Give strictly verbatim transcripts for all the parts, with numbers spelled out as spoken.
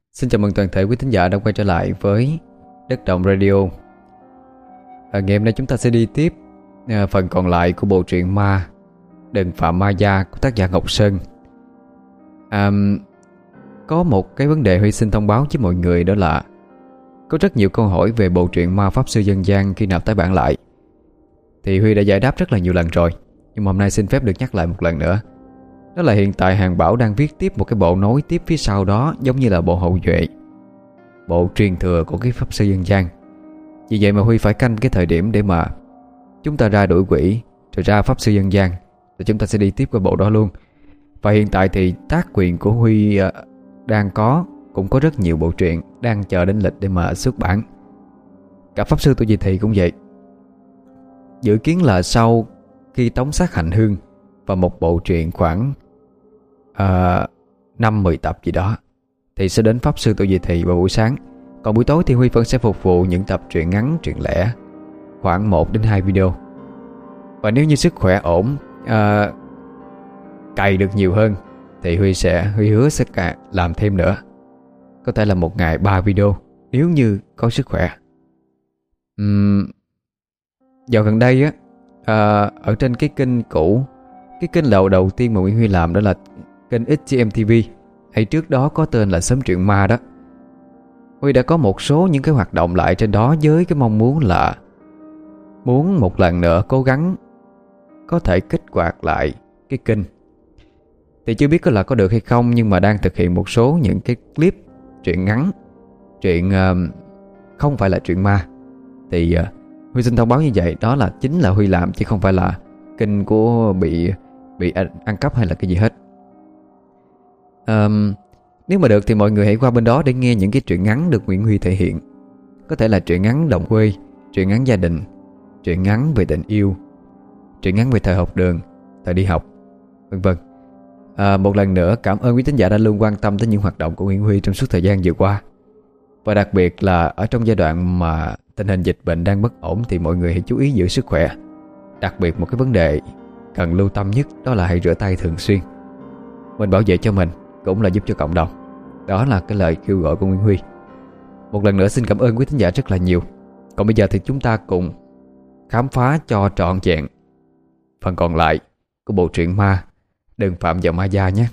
Xin chào mừng toàn thể quý thính giả đã quay trở lại với Đất Động Radio. à, Ngày hôm nay chúng ta sẽ đi tiếp à, phần còn lại của bộ truyện Ma Đừng Phạm Ma Da của tác giả Ngọc Sơn. à, Có một cái vấn đề Huy xin thông báo với mọi người, đó là có rất nhiều câu hỏi về bộ truyện Ma Pháp Sư Dân Gian khi nào tái bản lại. Thì Huy đã giải đáp rất là nhiều lần rồi, nhưng mà hôm nay xin phép được nhắc lại một lần nữa. Đó là hiện tại Hàng Bảo đang viết tiếp một cái bộ nối tiếp phía sau đó, giống như là bộ hậu duệ, bộ truyền thừa của cái Pháp Sư Dân Gian. Vì vậy mà Huy phải canh cái thời điểm để mà chúng ta ra đuổi quỷ, rồi ra Pháp Sư Dân Gian, rồi chúng ta sẽ đi tiếp cái bộ đó luôn. Và hiện tại thì tác quyền của Huy uh, đang có Cũng có rất nhiều bộ truyện đang chờ đến lịch để mà xuất bản. Cả Pháp Sư Tuổi Dậy Thì cũng vậy. Dự kiến là sau khi tống sát hành hương và một bộ truyện khoảng uh, năm mười tập gì đó thì sẽ đến Pháp Sư Tuổi Dậy Thì vào buổi sáng. Còn buổi tối thì Huy vẫn sẽ phục vụ những tập truyện ngắn, truyện lẻ, khoảng một đến hai video. Và nếu như sức khỏe ổn, uh, cày được nhiều hơn, thì Huy sẽ Huy hứa sẽ cả làm thêm nữa. Có thể là một ngày ba video, nếu như có sức khỏe. uhm, Dạo gần đây á, uh, ở trên cái kênh cũ, cái kênh đầu đầu tiên mà Nguyễn Huy làm, đó là kênh ích giê em ti vi, hay trước đó có tên là Xóm Truyện Ma đó, Huy đã có một số những cái hoạt động lại trên đó với cái mong muốn là muốn một lần nữa cố gắng có thể kích hoạt lại cái kênh. Thì chưa biết có là có được hay không, nhưng mà đang thực hiện một số những cái clip truyện ngắn, truyện uh, không phải là truyện ma. Thì uh, Huy xin thông báo như vậy, đó là chính là Huy làm, chứ không phải là kênh của bị bị ăn cắp hay là cái gì hết. um, Nếu mà được thì mọi người hãy qua bên đó để nghe những cái truyện ngắn được Nguyễn Huy thể hiện. Có thể là truyện ngắn đồng quê, truyện ngắn gia đình, truyện ngắn về tình yêu, truyện ngắn về thời học đường, thời đi học, vân vân. À, một lần nữa cảm ơn quý thính giả đã luôn quan tâm tới những hoạt động của Nguyễn Huy trong suốt thời gian vừa qua. Và đặc biệt là ở trong giai đoạn mà tình hình dịch bệnh đang bất ổn, thì mọi người hãy chú ý giữ sức khỏe. Đặc biệt một cái vấn đề cần lưu tâm nhất, đó là hãy rửa tay thường xuyên. Mình bảo vệ cho mình cũng là giúp cho cộng đồng. Đó là cái lời kêu gọi của Nguyễn Huy. Một lần nữa xin cảm ơn quý thính giả rất là nhiều. Còn bây giờ thì chúng ta cùng khám phá cho trọn vẹn phần còn lại của bộ truyện Ma Đừng Phạm Vào Ma Da nhé.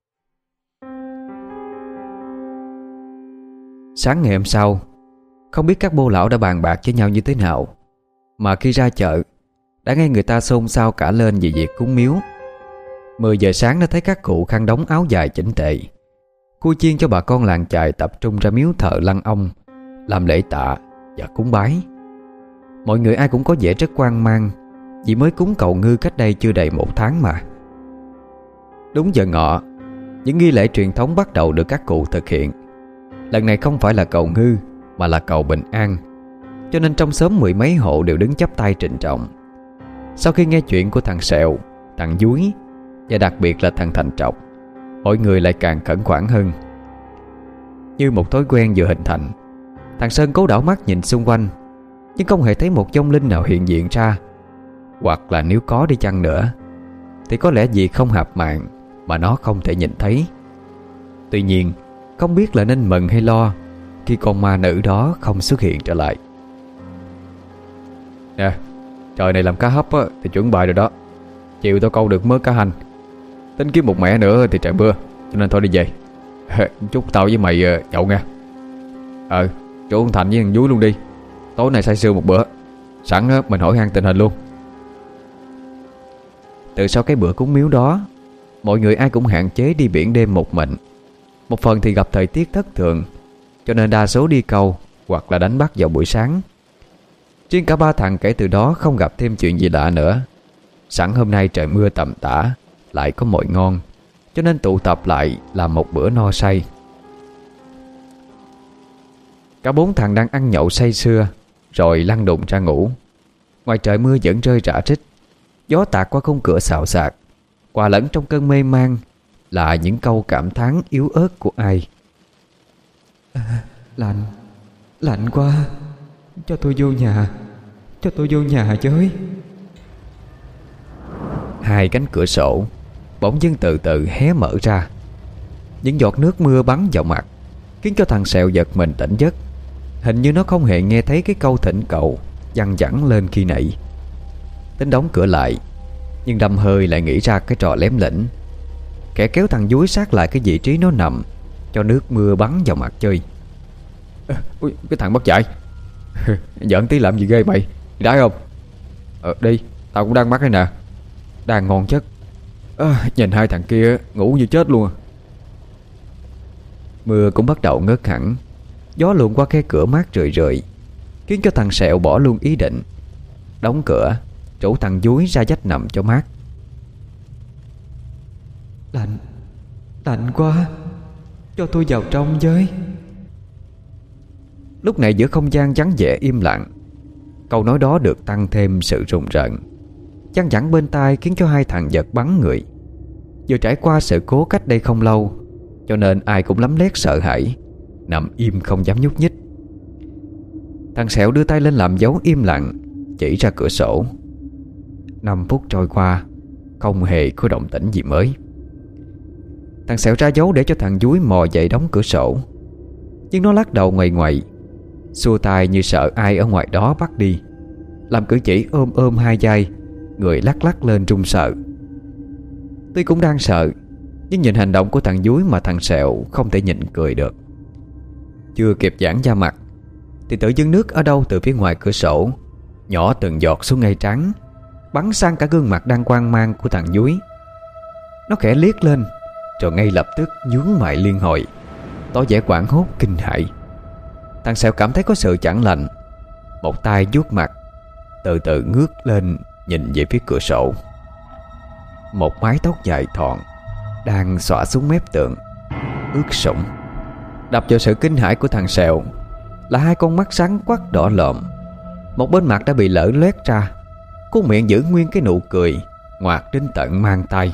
Sáng ngày hôm sau, không biết các bô lão đã bàn bạc với nhau như thế nào, mà khi ra chợ đã nghe người ta xôn xao cả lên về việc cúng miếu. Mười giờ sáng đã thấy các cụ khăn đóng áo dài chỉnh tề, cua chiên cho bà con làng chài tập trung ra miếu thờ Lăng Ông làm lễ tạ và cúng bái. Mọi người ai cũng có vẻ rất hoang mang, vì mới cúng cầu ngư cách đây chưa đầy một tháng mà. Đúng giờ ngọ, những nghi lễ truyền thống bắt đầu được các cụ thực hiện. Lần này không phải là cầu ngư, mà là cầu bình an, cho nên trong xóm mười mấy hộ đều đứng chắp tay trịnh trọng. Sau khi nghe chuyện của thằng Sẹo, thằng Dúi và đặc biệt là thằng Thành Trọc, mọi người lại càng khẩn khoản hơn. Như một thói quen vừa hình thành, thằng Sơn cố đảo mắt nhìn xung quanh, nhưng không hề thấy một vong linh nào hiện diện ra. Hoặc là nếu có đi chăng nữa, thì có lẽ vì không hạp mạng mà nó không thể nhìn thấy. Tuy nhiên, không biết là nên mừng hay lo khi con ma nữ đó không xuất hiện trở lại. Nè, trời này làm cá hấp á, thì chuẩn bị rồi đó. Chiều tao câu được mớ cá hành, tính kiếm một mẻ nữa thì trời mưa, cho nên thôi đi về. Chúc tao với mày nhậu nha. Ờ, chú Thành với thằng Dúi luôn đi. Tối nay say sưa một bữa, sẵn mình hỏi han tình hình luôn. Từ sau cái bữa cúng miếu đó, mọi người ai cũng hạn chế đi biển đêm một mình. Một phần thì gặp thời tiết thất thường, cho nên đa số đi câu hoặc là đánh bắt vào buổi sáng. Riêng cả ba thằng kể từ đó không gặp thêm chuyện gì lạ nữa. Sẵn hôm nay trời mưa tầm tã, lại có mồi ngon, cho nên tụ tập lại làm một bữa no say. Cả bốn thằng đang ăn nhậu say sưa, rồi lăn đùng ra ngủ. Ngoài trời mưa vẫn rơi rả rích, gió tạt qua khung cửa xào xạc, hòa lẫn trong cơn mê man là những câu cảm thán yếu ớt của ai. À, lạnh, lạnh quá, cho tôi vô nhà, cho tôi vô nhà chơi. Hai cánh cửa sổ bỗng dưng từ từ hé mở ra. Những giọt nước mưa bắn vào mặt, khiến cho thằng Sẹo giật mình tỉnh giấc. Hình như nó không hề nghe thấy cái câu thỉnh cầu văng vẳng lên khi nãy. Tính đóng cửa lại, nhưng đâm hơi lại nghĩ ra cái trò lém lỉnh, kẻ kéo thằng dúi sát lại cái vị trí nó nằm, cho nước mưa bắn vào mặt chơi. À, ui, cái thằng mất dạy. Giỡn tí làm gì ghê mày, đái không? Ờ đi, tao cũng đang mắc đây nè. Đang ngon chất. À, nhìn hai thằng kia ngủ như chết luôn à. Mưa cũng bắt đầu ngớt hẳn. Gió luồn qua khe cửa mát rười rượi, khiến cho thằng Sẹo bỏ luôn ý định, đóng cửa, rủ thằng dúi ra vách nằm cho mát. Lạnh, lạnh quá, cho tôi vào trong với. Lúc này giữa không gian vắng vẻ im lặng, câu nói đó được tăng thêm sự rùng rợn, văng vẳng bên tai, khiến cho hai thằng giật bắn người. Vừa trải qua sự cố cách đây không lâu, cho nên ai cũng lấm lét sợ hãi, nằm im không dám nhúc nhích. Thằng Sẹo đưa tay lên làm dấu im lặng, chỉ ra cửa sổ. Năm phút trôi qua, không hề có động tĩnh gì mới. Thằng Sẹo ra dấu để cho thằng dúi mò dậy đóng cửa sổ, nhưng nó lắc đầu ngoầy ngoậy, xua tay như sợ ai ở ngoài đó bắt đi, làm cử chỉ ôm ôm hai vai, người lắc lắc lên run sợ. Tuy cũng đang sợ, nhưng nhìn hành động của thằng dúi mà thằng Sẹo không thể nhịn cười được. Chưa kịp giãn da mặt thì tự dưng nước ở đâu từ phía ngoài cửa sổ nhỏ từng giọt xuống ngay trán, bắn sang cả gương mặt đang hoang mang của thằng dúi. Nó khẽ liếc lên, rồi ngay lập tức nhướng mày liên hồi, tỏ vẻ hoảng hốt kinh hãi. Thằng Sẹo cảm thấy có sự chẳng lành, một tay vuốt mặt, từ từ ngước lên nhìn về phía cửa sổ. Một mái tóc dài thọn đang xõa xuống mép tường, ướt sũng. Đập vào sự kinh hãi của thằng Sẹo là hai con mắt sáng quắc đỏ lòm. Một bên mặt đã bị lở loét ra, cuốn miệng giữ nguyên cái nụ cười ngoạc đến tận mang tay.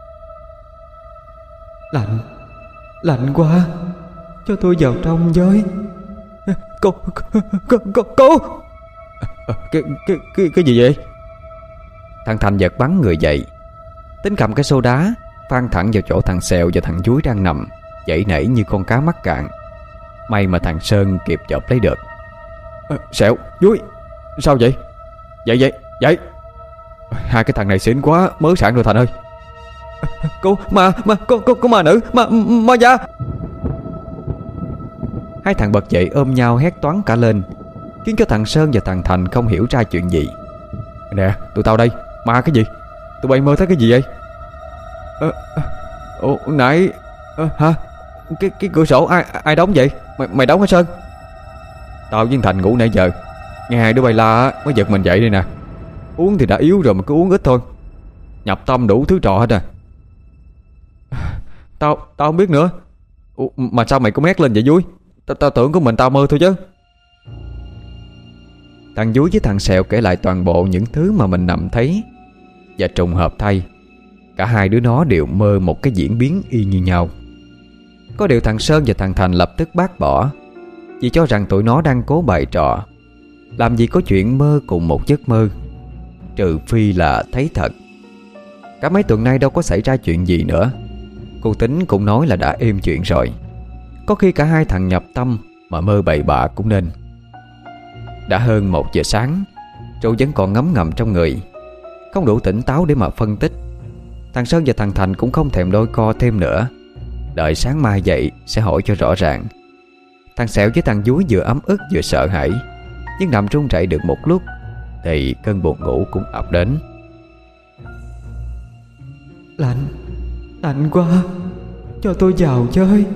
Lạnh, lạnh quá, cho tôi vào trong với. Cô, cô, cô, cô. Cái, cái, cái, cái gì vậy? Thằng Thành giật bắn người dậy, tính cầm cái xô đá phan thẳng vào chỗ thằng Sẹo và thằng dúi đang nằm dậy nảy như con cá mắc cạn. May mà thằng Sơn kịp chộp lấy được. À, Sẹo, dúi, sao vậy? Dậy dậy, dậy. Hai cái thằng này xỉn quá, mới sẵn rồi Thành ơi. Cô, mà, mà, cô, cô, cô mà nữ, mà, mà da. Hai thằng bật dậy ôm nhau hét toáng cả lên, khiến cho thằng Sơn và thằng Thành không hiểu ra chuyện gì. Nè, tụi tao đây, ma cái gì? Tụi bay mơ thấy cái gì vậy? Ờ, ồ, nãy, ờ, hả? Cái, cái cửa sổ ai ai đóng vậy? Mày, mày đóng hả Sơn? Tao với Thành ngủ nãy giờ, nghe hai đứa bay la mới giật mình dậy đây nè. Uống thì đã yếu rồi mà cứ uống ít thôi, nhập tâm đủ thứ trò hết à. Tao, tao không biết nữa. Ủa, mà sao mày cũng hét lên vậy vui? Tao, tao tưởng của mình tao mơ thôi chứ. Thằng dúi với thằng Sẹo kể lại toàn bộ những thứ mà mình nằm thấy. Và trùng hợp thay, cả hai đứa nó đều mơ một cái diễn biến y như nhau. Có điều thằng Sơn và thằng Thành lập tức bác bỏ, vì cho rằng tụi nó đang cố bày trò. Làm gì có chuyện mơ cùng một giấc mơ, trừ phi là thấy thật. Cả mấy tuần nay đâu có xảy ra chuyện gì nữa. Cô Tính cũng nói là đã êm chuyện rồi. Có khi cả hai thằng nhập tâm mà mơ bậy bạ cũng nên. Đã hơn một giờ sáng, Trụ vẫn còn ngấm ngầm trong người, không đủ tỉnh táo để mà phân tích. Thằng Sơn và thằng Thành cũng không thèm đôi co thêm nữa, đợi sáng mai dậy sẽ hỏi cho rõ ràng. Thằng Sẹo với thằng dúi vừa ấm ức vừa sợ hãi, nhưng nằm run rẩy được một lúc thì cơn buồn ngủ cũng ập đến. Lạnh, lạnh quá, cho tôi vào chơi.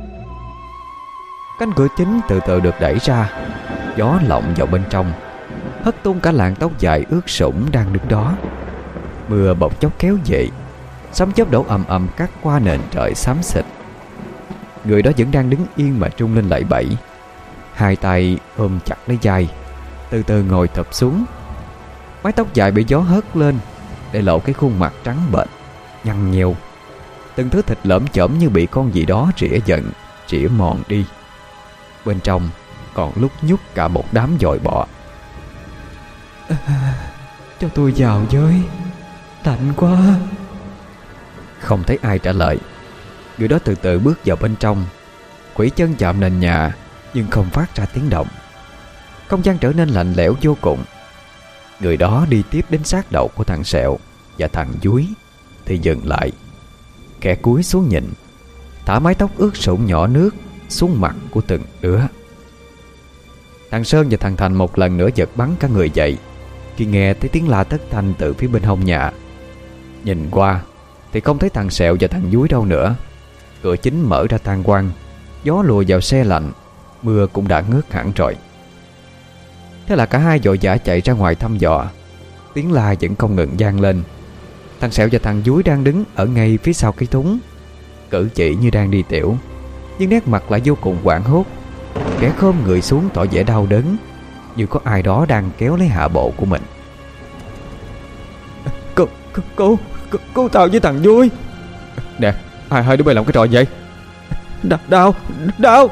Cánh cửa chính từ từ được đẩy ra, gió lộng vào bên trong, hất tung cả làn tóc dài ướt sũng đang đứng đó. Mưa bỗng chốc kéo về, sấm chớp đổ ầm ầm cắt qua nền trời xám xịt. Người đó vẫn đang đứng yên mà trung lên lẩy bẩy, hai tay ôm chặt lấy vai, từ từ ngồi thụp xuống. Mái tóc dài bị gió hất lên, để lộ cái khuôn mặt trắng bệch, nhăn nheo. Từng thứ thịt lởm chởm như bị con gì đó rỉa giận, rỉa mòn đi. Bên trong còn lúc nhúc cả một đám dòi bọ. À, cho tôi vào với, lạnh quá. Không thấy ai trả lời. Người đó từ từ bước vào bên trong, Quỷ chân chạm nền nhà nhưng không phát ra tiếng động. Không gian trở nên lạnh lẽo vô cùng. Người đó đi tiếp đến sát đầu của thằng Sẹo và thằng Dúi thì dừng lại, kẻ cúi xuống nhìn, thả mái tóc ướt sũng nhỏ nước xuống mặt của từng đứa. Thằng Sơn và thằng Thành một lần nữa giật bắn cả người dậy khi nghe thấy tiếng la thất thanh từ phía bên hông nhà. Nhìn qua thì không thấy thằng Sẹo và thằng Dúi đâu nữa. Cửa chính mở ra tan quang, gió lùa vào xe lạnh, mưa cũng đã ngớt hẳn rồi. Thế là cả hai vội vã chạy ra ngoài thăm dò. Tiếng la vẫn không ngừng vang lên. Thằng Sẹo và thằng Dúi đang đứng ở ngay phía sau cái thúng, cử chỉ như đang đi tiểu, nhưng nét mặt lại vô cùng hoảng hốt. Kẻ khom người xuống tỏ vẻ đau đớn, như có ai đó đang kéo lấy hạ bộ của mình. Cô, cô, cô, cô, cô tao với thằng Dúi. Nè, hai hai đứa bay làm cái trò gì vậy? Đau, đau, đau.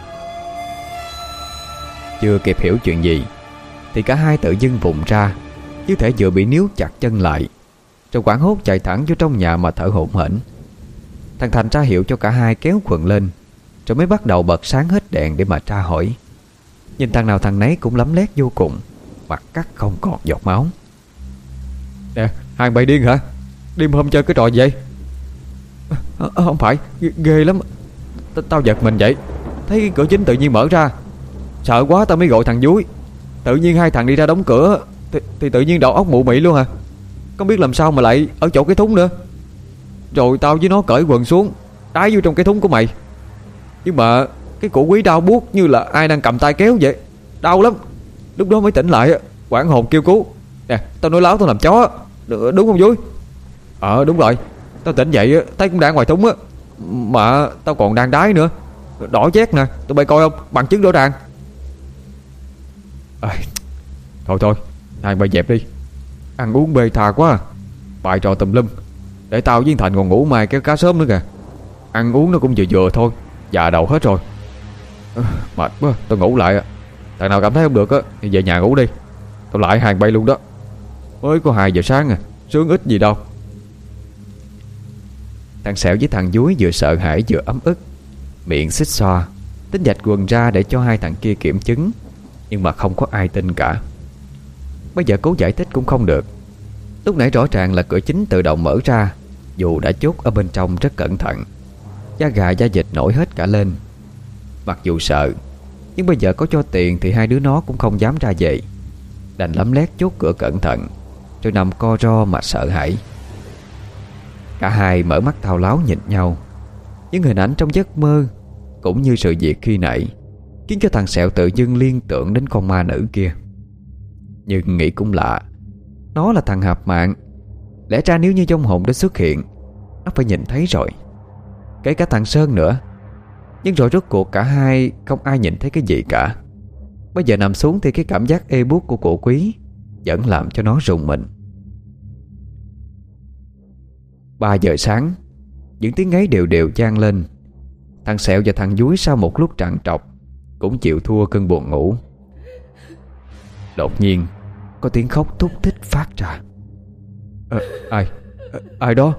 Chưa kịp hiểu chuyện gì thì cả hai tự dưng vùng ra, như thể vừa bị níu chặt chân lại, rồi hoảng hốt chạy thẳng vô trong nhà mà thở hổn hển. Thằng Thành ra hiệu cho cả hai kéo quần lên, rồi mới bắt đầu bật sáng hết đèn để mà tra hỏi. Nhìn thằng nào thằng nấy cũng lấm lét vô cùng, mặt cắt không còn giọt máu. Nè, hai bay điên hả? Đêm hôm chơi cái trò gì vậy? À, không phải, ghê, ghê lắm. T Tao giật mình vậy, thấy cái cửa chính tự nhiên mở ra, sợ quá tao mới gọi thằng Dúi. Tự nhiên hai thằng đi ra đóng cửa thì, thì tự nhiên đầu óc mụ mị luôn à. Không biết làm sao mà lại ở chỗ cái thúng nữa. Rồi tao với nó cởi quần xuống, đái vô trong cái thúng của mày. Nhưng mà cái cổ quý đau buốt như là ai đang cầm tay kéo vậy, đau lắm. Lúc đó mới tỉnh lại, hoảng hồn kêu cứu. Nè, tao nói láo tao làm chó, đúng không Dúi? Ờ đúng rồi, tao tỉnh dậy thấy cũng đang ngoài thúng á, mà tao còn đang đái nữa, đỏ chét nè, tụi bay coi không, bằng chứng rõ ràng. À, thôi thôi, hai bay dẹp đi, ăn uống bê tha quá, bài trò tùm lum. Để tao với Thành còn ngủ mai kéo cá sớm nữa kìa. Ăn uống nó cũng vừa vừa thôi, già đầu hết rồi. À, mệt quá, tao ngủ lại. Thằng nào cảm thấy không được á thì về nhà ngủ đi, tao lại hàng bay luôn đó. Mới có hai giờ sáng à, sướng ít gì đâu. Thằng Sẹo với thằng Dúi vừa sợ hãi vừa ấm ức, miệng xích xoa, tính dạch quần ra để cho hai thằng kia kiểm chứng, nhưng mà không có ai tin cả. Bây giờ cố giải thích cũng không được. Lúc nãy rõ ràng là cửa chính tự động mở ra, dù đã chốt ở bên trong rất cẩn thận. Da gà da vịt nổi hết cả lên. Mặc dù sợ, nhưng bây giờ có cho tiền thì hai đứa nó cũng không dám ra về, đành lấm lét chốt cửa cẩn thận, rồi nằm co ro mà sợ hãi. Cả hai mở mắt thao láo nhìn nhau. Những hình ảnh trong giấc mơ cũng như sự việc khi nãy khiến cho thằng Sẹo tự dưng liên tưởng đến con ma nữ kia. Nhưng nghĩ cũng lạ, nó là thằng hạp mạng, lẽ ra nếu như vong hồn đã xuất hiện, nó phải nhìn thấy rồi. Kể cả thằng Sơn nữa. Nhưng rồi rốt cuộc cả hai không ai nhìn thấy cái gì cả. Bây giờ nằm xuống thì cái cảm giác ê buốt của cổ quý vẫn làm cho nó rùng mình. Ba giờ sáng, những tiếng ngáy đều đều vang lên. Thằng Sẹo và thằng Dúi sau một lúc trằn trọc cũng chịu thua cơn buồn ngủ. Đột nhiên có tiếng khóc thúc thích phát ra. à, Ai à, Ai đó?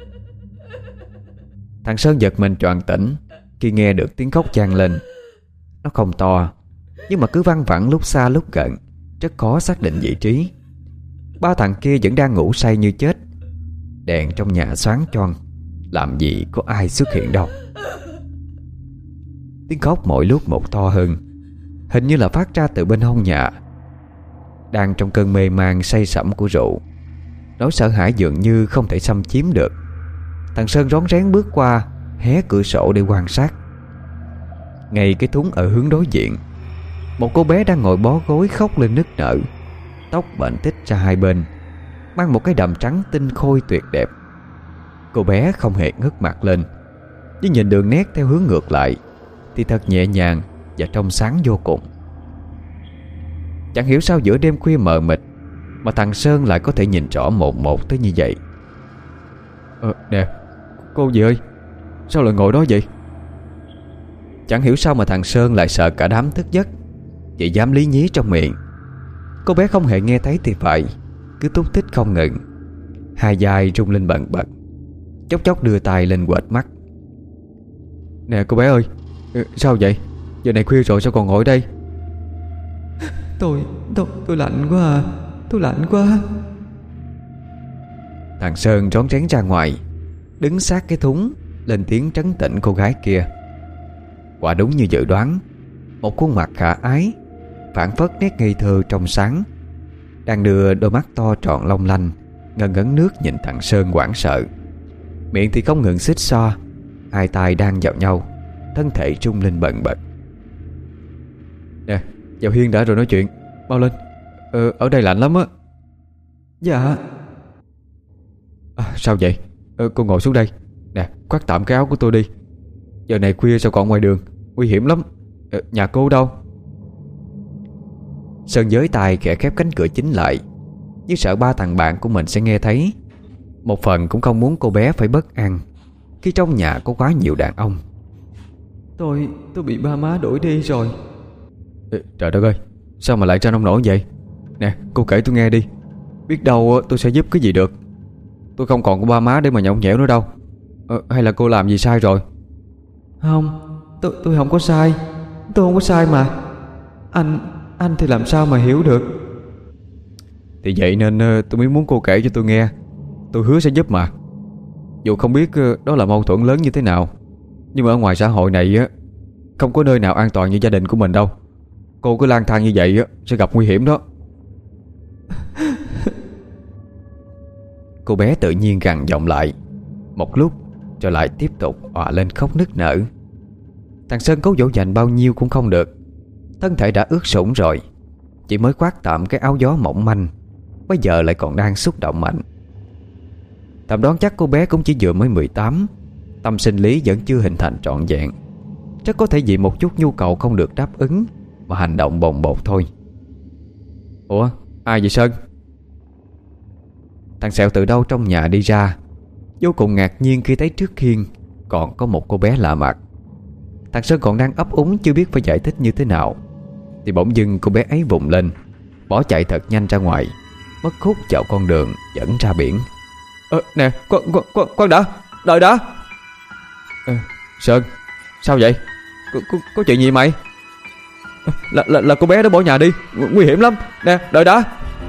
Thằng Sơn giật mình choàng tỉnh khi nghe được tiếng khóc vang lên. Nó không to, nhưng mà cứ văng vẳng lúc xa lúc gần, rất khó xác định vị trí. Ba thằng kia vẫn đang ngủ say như chết. Đèn trong nhà sáng choang, làm gì có ai xuất hiện đâu. Tiếng khóc mỗi lúc một to hơn, hình như là phát ra từ bên hông nhà. Đang trong cơn mê man say sẩm của rượu, nỗi sợ hãi dường như không thể xâm chiếm được. Thằng Sơn rón rén bước qua, hé cửa sổ để quan sát. Ngay cái thúng ở hướng đối diện, một cô bé đang ngồi bó gối khóc lên nức nở, tóc bệnh tích ra hai bên, mang một cái đầm trắng tinh khôi tuyệt đẹp. Cô bé không hề ngước mặt lên, nhưng nhìn đường nét theo hướng ngược lại thì thật nhẹ nhàng và trong sáng vô cùng. Chẳng hiểu sao giữa đêm khuya mờ mịt mà thằng Sơn lại có thể nhìn rõ một một tới như vậy. Ờ nè, cô gì ơi, sao lại ngồi đó vậy? Chẳng hiểu sao mà thằng Sơn lại sợ cả đám thức giấc, chỉ dám lý nhí trong miệng. Cô bé không hề nghe thấy thì phải, cứ túc tích không ngừng, hai vai rung lên bần bật, chốc chốc đưa tay lên quệt mắt. Nè cô bé ơi, Ừ, sao vậy? Giờ này khuya rồi sao còn ngồi đây? Tôi, tôi, tôi lạnh quá à. Tôi lạnh quá. Thằng Sơn rón rén ra ngoài, đứng sát cái thúng, lên tiếng trấn tĩnh cô gái kia. Quả đúng như dự đoán, một khuôn mặt khả ái, phảng phất nét ngây thơ trong sáng, đang đưa đôi mắt to tròn long lanh ngần ngấn nước nhìn thằng Sơn hoảng sợ. Miệng thì không ngừng xích xoa, hai tay đang vào nhau, thân thể rung lên bần bật. Nè, vào hiên đã rồi nói chuyện. Mau lên. Ờ, ở đây lạnh lắm á. Dạ. À, sao vậy? Ờ, cô ngồi xuống đây. Nè, khoác tạm cái áo của tôi đi. Giờ này khuya sao còn ngoài đường, nguy hiểm lắm. Ờ, nhà cô đâu? Sơn giới tay khẽ khép cánh cửa chính lại, như sợ ba thằng bạn của mình sẽ nghe thấy. Một phần cũng không muốn cô bé phải bất an khi trong nhà có quá nhiều đàn ông. Tôi, tôi bị ba má đuổi đi rồi. Ê, trời đất ơi, sao mà lại ra nông nổi vậy? Nè, cô kể tôi nghe đi. Biết đâu tôi sẽ giúp cái gì được. Tôi không còn có ba má để mà nhõng nhẽo nữa đâu. ờ, Hay là cô làm gì sai rồi? Không, tôi, tôi không có sai. Tôi không có sai mà. Anh, anh thì làm sao mà hiểu được? Thì vậy nên tôi mới muốn cô kể cho tôi nghe. Tôi hứa sẽ giúp mà. Dù không biết đó là mâu thuẫn lớn như thế nào, nhưng mà ở ngoài xã hội này á, không có nơi nào an toàn như gia đình của mình đâu. Cô cứ lang thang như vậy á, sẽ gặp nguy hiểm đó. Cô bé tự nhiên gằn giọng lại một lúc, rồi lại tiếp tục òa lên khóc nức nở. Thằng Sơn cố dỗ dành bao nhiêu cũng không được. Thân thể đã ướt sũng rồi, chỉ mới khoác tạm cái áo gió mỏng manh, bây giờ lại còn đang xúc động mạnh. Tạm đoán chắc cô bé cũng chỉ vừa mới mười tám, tâm sinh lý vẫn chưa hình thành trọn vẹn. Chắc có thể vì một chút nhu cầu không được đáp ứng mà hành động bồng bột thôi. Ủa, ai vậy Sơn? Thằng Sẹo từ đâu trong nhà đi ra, vô cùng ngạc nhiên khi thấy trước hiên còn có một cô bé lạ mặt. Thằng Sơn còn đang ấp úng chưa biết phải giải thích như thế nào, thì bỗng dưng cô bé ấy vùng lên, bỏ chạy thật nhanh ra ngoài, mất hút vào con đường dẫn ra biển. Ờ, nè, con, con, con, con đã, đợi đã. Ờ, Sơn, sao vậy? Có, có, có chuyện gì mày? Là, là, là cô bé đó bỏ nhà đi, nguy hiểm lắm. Nè, đợi đã.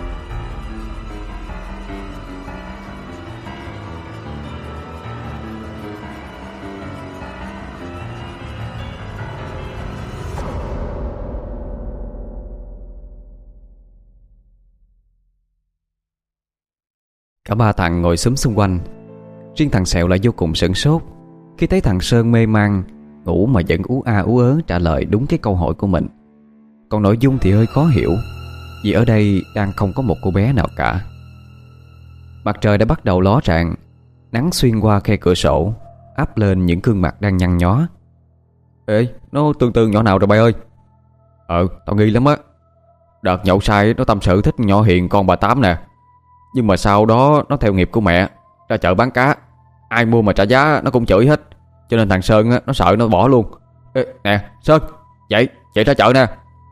Cả ba thằng ngồi xúm xung quanh. Riêng thằng Sẹo lại vô cùng sửng sốt khi thấy thằng Sơn mê man ngủ mà vẫn ú a ú ớ trả lời đúng cái câu hỏi của mình. Còn nội dung thì hơi khó hiểu, vì ở đây đang không có một cô bé nào cả. Mặt trời đã bắt đầu ló rạng, nắng xuyên qua khe cửa sổ áp lên những gương mặt đang nhăn nhó. Ê, nó tương tương nhỏ nào rồi bay ơi? Ờ, tao nghi lắm á. Đợt nhậu say nó tâm sự thích nhỏ Hiền con bà Tám nè, nhưng mà sau đó nó theo nghiệp của mẹ ra chợ bán cá, ai mua mà trả giá nó cũng chửi hết. Cho nên thằng Sơn á, nó sợ nó bỏ luôn. Ê, nè Sơn, dậy, dậy ra chợ nè.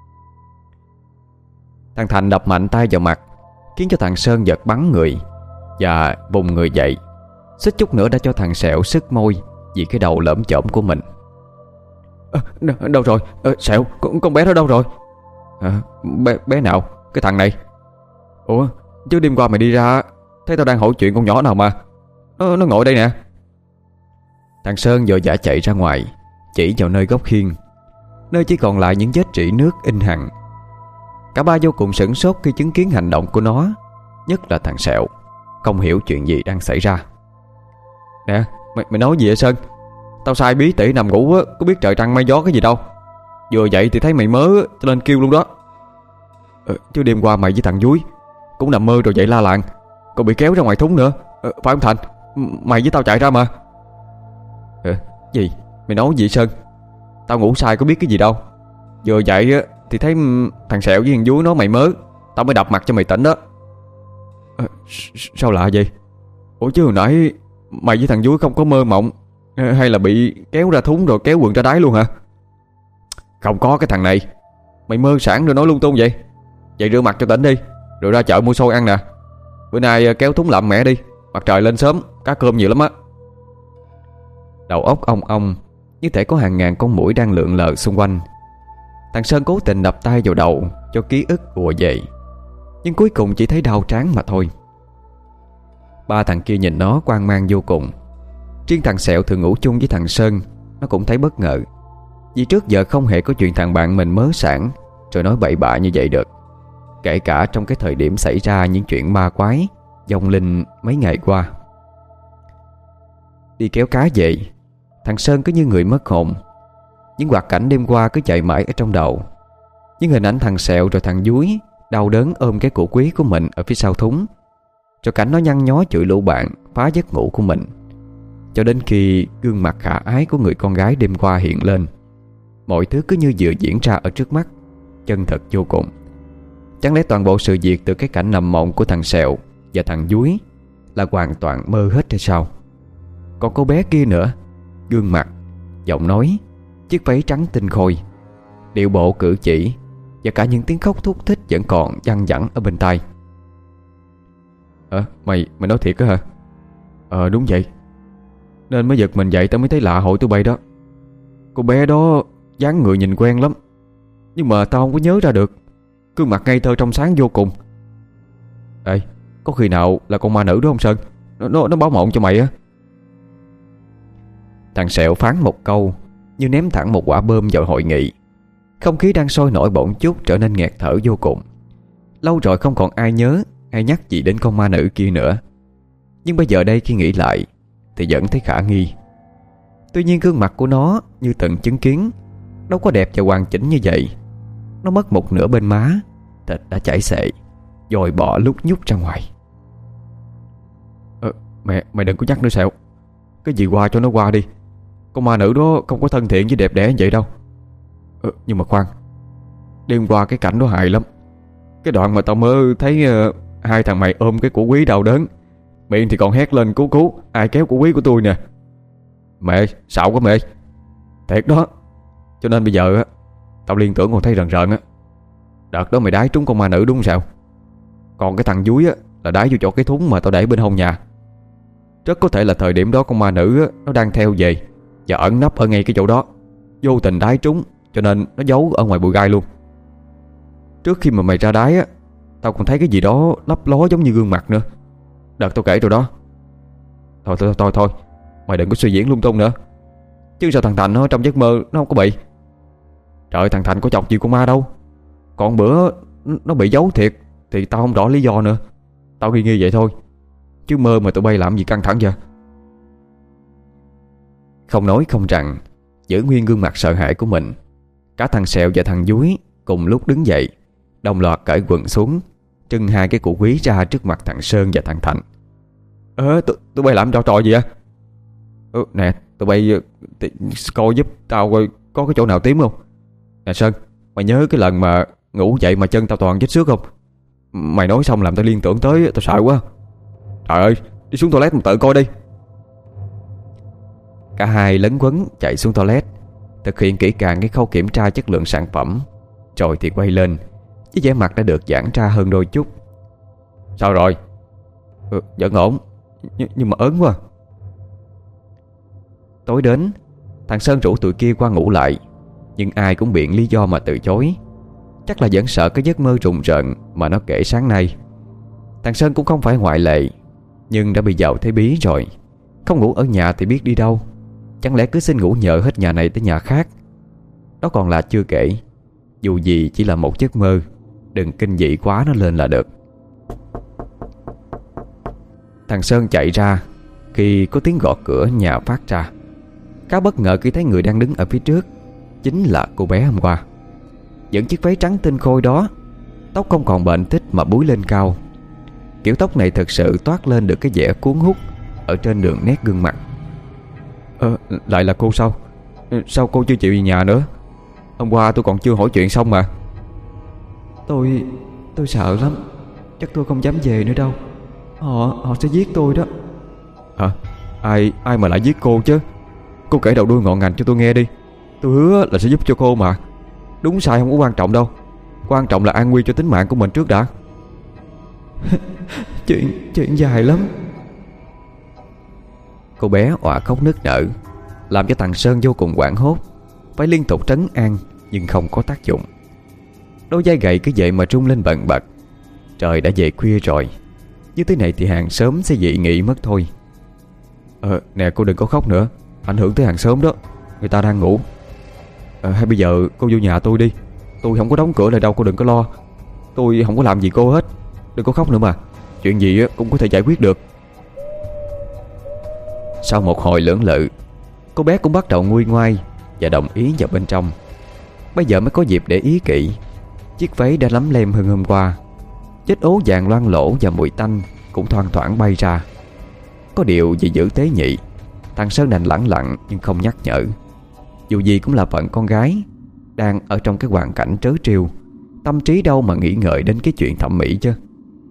Thằng Thành đập mạnh tay vào mặt, khiến cho thằng Sơn giật bắn người và vùng người dậy. Xích chút nữa đã cho thằng Sẹo sứt môi vì cái đầu lởm chởm của mình. À, đâu rồi? À, Sẹo, con, con bé đó đâu rồi? À, bé, bé nào? Cái thằng này? Ủa, chứ đêm qua mày đi ra thấy tao đang hỏi chuyện con nhỏ nào mà Nó, nó ngồi đây nè. Thằng Sơn vội vã chạy ra ngoài, chỉ vào nơi góc hiên, nơi chỉ còn lại những vết rỉ nước in hằn. Cả ba vô cùng sửng sốt khi chứng kiến hành động của nó, nhất là thằng Sẹo, không hiểu chuyện gì đang xảy ra. Nè, mày, mày nói gì vậy Sơn? Tao sai bí tỉ nằm ngủ á, có biết trời trăng mây gió cái gì đâu. Vừa dậy thì thấy mày mớ cho nên kêu luôn đó. Ờ, chứ đêm qua mày với thằng Dúi cũng nằm mơ rồi dậy la làng, còn bị kéo ra ngoài thúng nữa. Ờ, phải không Thành? Mày với tao chạy ra mà. Ờ, gì? Mày nói gì Sơn? Tao ngủ sai có biết cái gì đâu. Vừa dậy á thì thấy thằng Sẹo với thằng Dúi nó mày mớ, tao mới đập mặt cho mày tỉnh đó. À, sao lạ vậy? Ủa chứ hồi nãy mày với thằng Dúi không có mơ mộng hay là bị kéo ra thúng rồi kéo quần ra đáy luôn hả? Không có cái thằng này. Mày mơ sẵn rồi nói lung tung vậy. Vậy rửa mặt cho tỉnh đi, rồi ra chợ mua xôi ăn nè. Bữa nay kéo thúng lặm mẹ đi, mặt trời lên sớm, cá cơm nhiều lắm á. Đầu óc ong ong, như thể có hàng ngàn con muỗi đang lượn lờ xung quanh. Thằng Sơn cố tình đập tay vào đầu cho ký ức ùa về, nhưng cuối cùng chỉ thấy đau trán mà thôi. Ba thằng kia nhìn nó hoang mang vô cùng. Riêng thằng Sẹo thường ngủ chung với thằng Sơn, nó cũng thấy bất ngờ, vì trước giờ không hề có chuyện thằng bạn mình mớ sản rồi nói bậy bạ như vậy được. Kể cả trong cái thời điểm xảy ra những chuyện ma quái, vong linh mấy ngày qua. Đi kéo cá về, thằng Sơn cứ như người mất hồn. Những hoạt cảnh đêm qua cứ chạy mãi ở trong đầu. Những hình ảnh thằng Sẹo rồi thằng Dúi đau đớn ôm cái cổ quý của mình ở phía sau thúng, rồi cảnh nó nhăn nhó chửi lũ bạn phá giấc ngủ của mình. Cho đến khi gương mặt khả ái của người con gái đêm qua hiện lên, mọi thứ cứ như vừa diễn ra ở trước mắt, chân thật vô cùng. Chẳng lẽ toàn bộ sự việc từ cái cảnh nằm mộng của thằng Sẹo và thằng Dúi là hoàn toàn mơ hết hay sao? Còn cô bé kia nữa, gương mặt, giọng nói, chiếc váy trắng tinh khôi, điệu bộ cử chỉ và cả những tiếng khóc thúc thích vẫn còn văng vẳng ở bên tai. Ờ, mày, mày nói thiệt á hả? Ờ, đúng vậy. Nên mới giật mình dậy tao mới thấy lạ hội tụi bay đó. Cô bé đó dáng người nhìn quen lắm, nhưng mà tao không có nhớ ra được. Gương mặt ngây thơ trong sáng vô cùng. Ê, có khi nào là con ma nữ đó không Sơn? Nó, nó, nó báo mộng cho mày á. Thằng Sẹo phán một câu như ném thẳng một quả bom vào hội nghị. Không khí đang sôi nổi bỗng chút trở nên nghẹt thở vô cùng. Lâu rồi không còn ai nhớ hay nhắc gì đến con ma nữ kia nữa. Nhưng bây giờ đây khi nghĩ lại thì vẫn thấy khả nghi. Tuy nhiên gương mặt của nó như từng chứng kiến đâu có đẹp và hoàn chỉnh như vậy. Nó mất một nửa bên má, thịt đã chảy xệ, rồi bỏ lúc nhúc ra ngoài. Ờ, mẹ, mày đừng có nhắc nữa Sẹo. Cái gì qua cho nó qua đi. Con ma nữ đó không có thân thiện với đẹp đẽ như vậy đâu. Ờ, nhưng mà khoan, đêm qua cái cảnh đó hài lắm. Cái đoạn mà tao mơ thấy uh, hai thằng mày ôm cái của quý đau đớn, miệng thì còn hét lên cứu cứu, ai kéo của quý của tôi nè. Mẹ, xạo quá mẹ. Thiệt đó. Cho nên bây giờ á, tao liên tưởng còn thấy rần rợn á. Đợt đó mày đái trúng con ma nữ đúng không Sẹo? Còn cái thằng Dúi á là đái vô chỗ cái thúng mà tao để bên hông nhà. Rất có thể là thời điểm đó con ma nữ á, nó đang theo về và ẩn nấp ở ngay cái chỗ đó, vô tình đái trúng, cho nên nó giấu ở ngoài bụi gai luôn. Trước khi mà mày ra đái á, tao còn thấy cái gì đó lấp ló giống như gương mặt nữa. Đợt tao kể rồi đó. Thôi thôi thôi thôi, mày đừng có suy diễn lung tung nữa. Chứ sao thằng Thành nó trong giấc mơ nó không có bị. Trời, thằng Thành có chọc gì con ma đâu. Còn bữa nó bị giấu thiệt thì tao không rõ lý do nữa. Tao nghi nghi vậy thôi, chứ mơ mà tụi bay làm gì căng thẳng vậy. Không nói không rằng, giữ nguyên gương mặt sợ hãi của mình, cả thằng Sẹo và thằng Dúi cùng lúc đứng dậy, đồng loạt cởi quần xuống, trưng hai cái củ quý ra trước mặt thằng Sơn và thằng Thành. Ờ, tụi, tụi bay làm trò trò gì á? Ừ, nè, tụi bay t- coi giúp tao coi có cái chỗ nào tím không. Nè Sơn, mày nhớ cái lần mà ngủ dậy mà chân tao toàn vết xước không? Mày nói xong làm tao liên tưởng tới, tao sợ quá. Trời ơi, đi xuống toilet mà tự coi đi. Cả hai lấn quấn chạy xuống toilet, thực hiện kỹ càng cái khâu kiểm tra chất lượng sản phẩm, rồi thì quay lên với vẻ mặt đã được giãn ra hơn đôi chút. Sao rồi? Ừ, vẫn ổn, Nh- nhưng mà ớn quá. Tối đến, thằng Sơn rủ tụi kia qua ngủ lại, nhưng ai cũng biện lý do mà từ chối. Chắc là vẫn sợ cái giấc mơ rùng rợn mà nó kể sáng nay. Thằng Sơn cũng không phải ngoại lệ, nhưng đã bị dạo thấy bí rồi. Không ngủ ở nhà thì biết đi đâu. Chẳng lẽ cứ xin ngủ nhờ hết nhà này tới nhà khác. Đó còn là chưa kể, dù gì chỉ là một giấc mơ, đừng kinh dị quá nó lên là được. Thằng Sơn chạy ra khi có tiếng gõ cửa nhà phát ra. Khá bất ngờ khi thấy người đang đứng ở phía trước chính là cô bé hôm qua. Vẫn chiếc váy trắng tinh khôi đó, tóc không còn bệnh tích mà búi lên cao. Kiểu tóc này thật sự toát lên được cái vẻ cuốn hút ở trên đường nét gương mặt. Ờ, lại là cô sao? Sao cô chưa chịu về nhà nữa? Hôm qua tôi còn chưa hỏi chuyện xong mà. Tôi... tôi sợ lắm. Chắc tôi không dám về nữa đâu. Họ... họ sẽ giết tôi đó. Hả? Ai... ai mà lại giết cô chứ? Cô kể đầu đuôi ngọn ngành cho tôi nghe đi. Tôi hứa là sẽ giúp cho cô mà. Đúng sai không có quan trọng đâu. Quan trọng là an nguy cho tính mạng của mình trước đã. Chuyện... chuyện dài lắm. Cô bé òa khóc nức nở. làm cho thằng Sơn vô cùng hoảng hốt, phải liên tục trấn an nhưng không có tác dụng. Đôi vai gậy cứ vậy mà rung lên bần bật. Trời đã về khuya rồi, như thế này thì hàng xóm sẽ dị nghị mất thôi. Ờ nè, cô đừng có khóc nữa, ảnh hưởng tới hàng xóm đó, người ta đang ngủ. Ờ, hay bây giờ cô vô nhà tôi đi, tôi không có đóng cửa lại đâu, cô đừng có lo. Tôi không có làm gì cô hết. Đừng có khóc nữa mà, chuyện gì cũng có thể giải quyết được. Sau một hồi lưỡng lự, cô bé cũng bắt đầu nguôi ngoai và đồng ý vào bên trong. Bây giờ mới có dịp để ý kỹ. Chiếc váy đã lấm lem hơn hôm qua, vết ố vàng loang lỗ và mùi tanh cũng thoang thoảng bay ra. Có điều vì giữ tế nhị, thằng Sơn đành lẳng lặng nhưng không nhắc nhở. Dù gì cũng là phận con gái, đang ở trong cái hoàn cảnh trớ trêu, tâm trí đâu mà nghĩ ngợi đến cái chuyện thẩm mỹ chứ.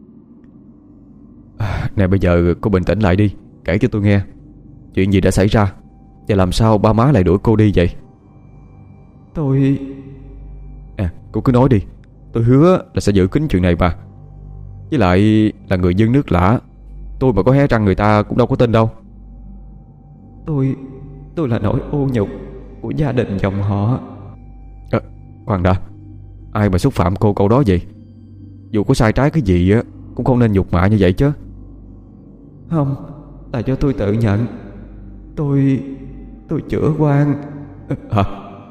À, nè bây giờ cô bình tĩnh lại đi, kể cho tôi nghe chuyện gì đã xảy ra, và làm sao ba má lại đuổi cô đi vậy? Tôi... À, cô cứ nói đi, tôi hứa là sẽ giữ kín chuyện này mà. Với lại là người dân nước lã, tôi mà có hé răng người ta cũng đâu có tin đâu. Tôi... tôi là nỗi ô nhục của gia đình dòng họ. À, khoan đã, ai mà xúc phạm cô câu đó vậy? Dù có sai trái cái gì á cũng không nên nhục mạ như vậy chứ. Không, là do tôi tự nhận. Tôi... tôi chữa quan. Hả?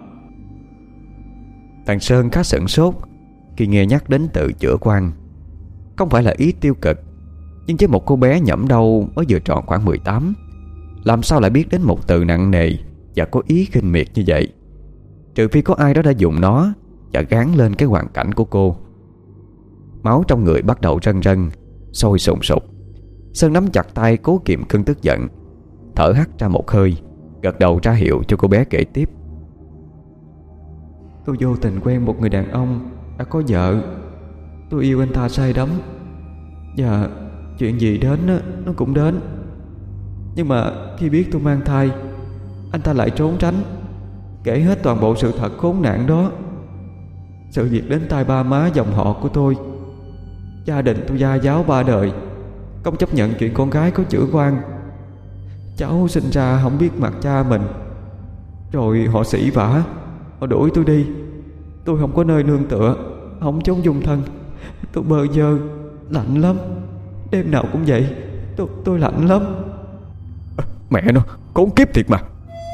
Thằng Sơn khá sửng sốt khi nghe nhắc đến tự chữa quan. Không phải là ý tiêu cực, nhưng với một cô bé nhẫm đâu mới vừa tròn khoảng mười tám, làm sao lại biết đến một từ nặng nề và có ý khinh miệt như vậy? Trừ phi có ai đó đã dùng nó và gán lên cái hoàn cảnh của cô. Máu trong người bắt đầu rần rần, sôi sùng sục. Sơn nắm chặt tay cố kiềm cơn tức giận, thở hắt ra một hơi, gật đầu ra hiệu cho cô bé kể tiếp. Tôi vô tình quen một người đàn ông đã có vợ. Tôi yêu anh ta say đắm, và chuyện gì đến nó cũng đến. Nhưng mà khi biết tôi mang thai, anh ta lại trốn tránh, kể hết toàn bộ sự thật khốn nạn đó. Sự việc đến tai ba má dòng họ của tôi. Gia đình tôi gia giáo ba đời, không chấp nhận chuyện con gái có chữa quan. Cháu sinh ra không biết mặt cha mình, rồi họ sỉ vả, họ đuổi tôi đi. Tôi không có nơi nương tựa, không chốn dung thân. Tôi bơ vơ, lạnh lắm. Đêm nào cũng vậy, tôi, tôi lạnh lắm. À, mẹ nó, khốn kiếp thiệt mà.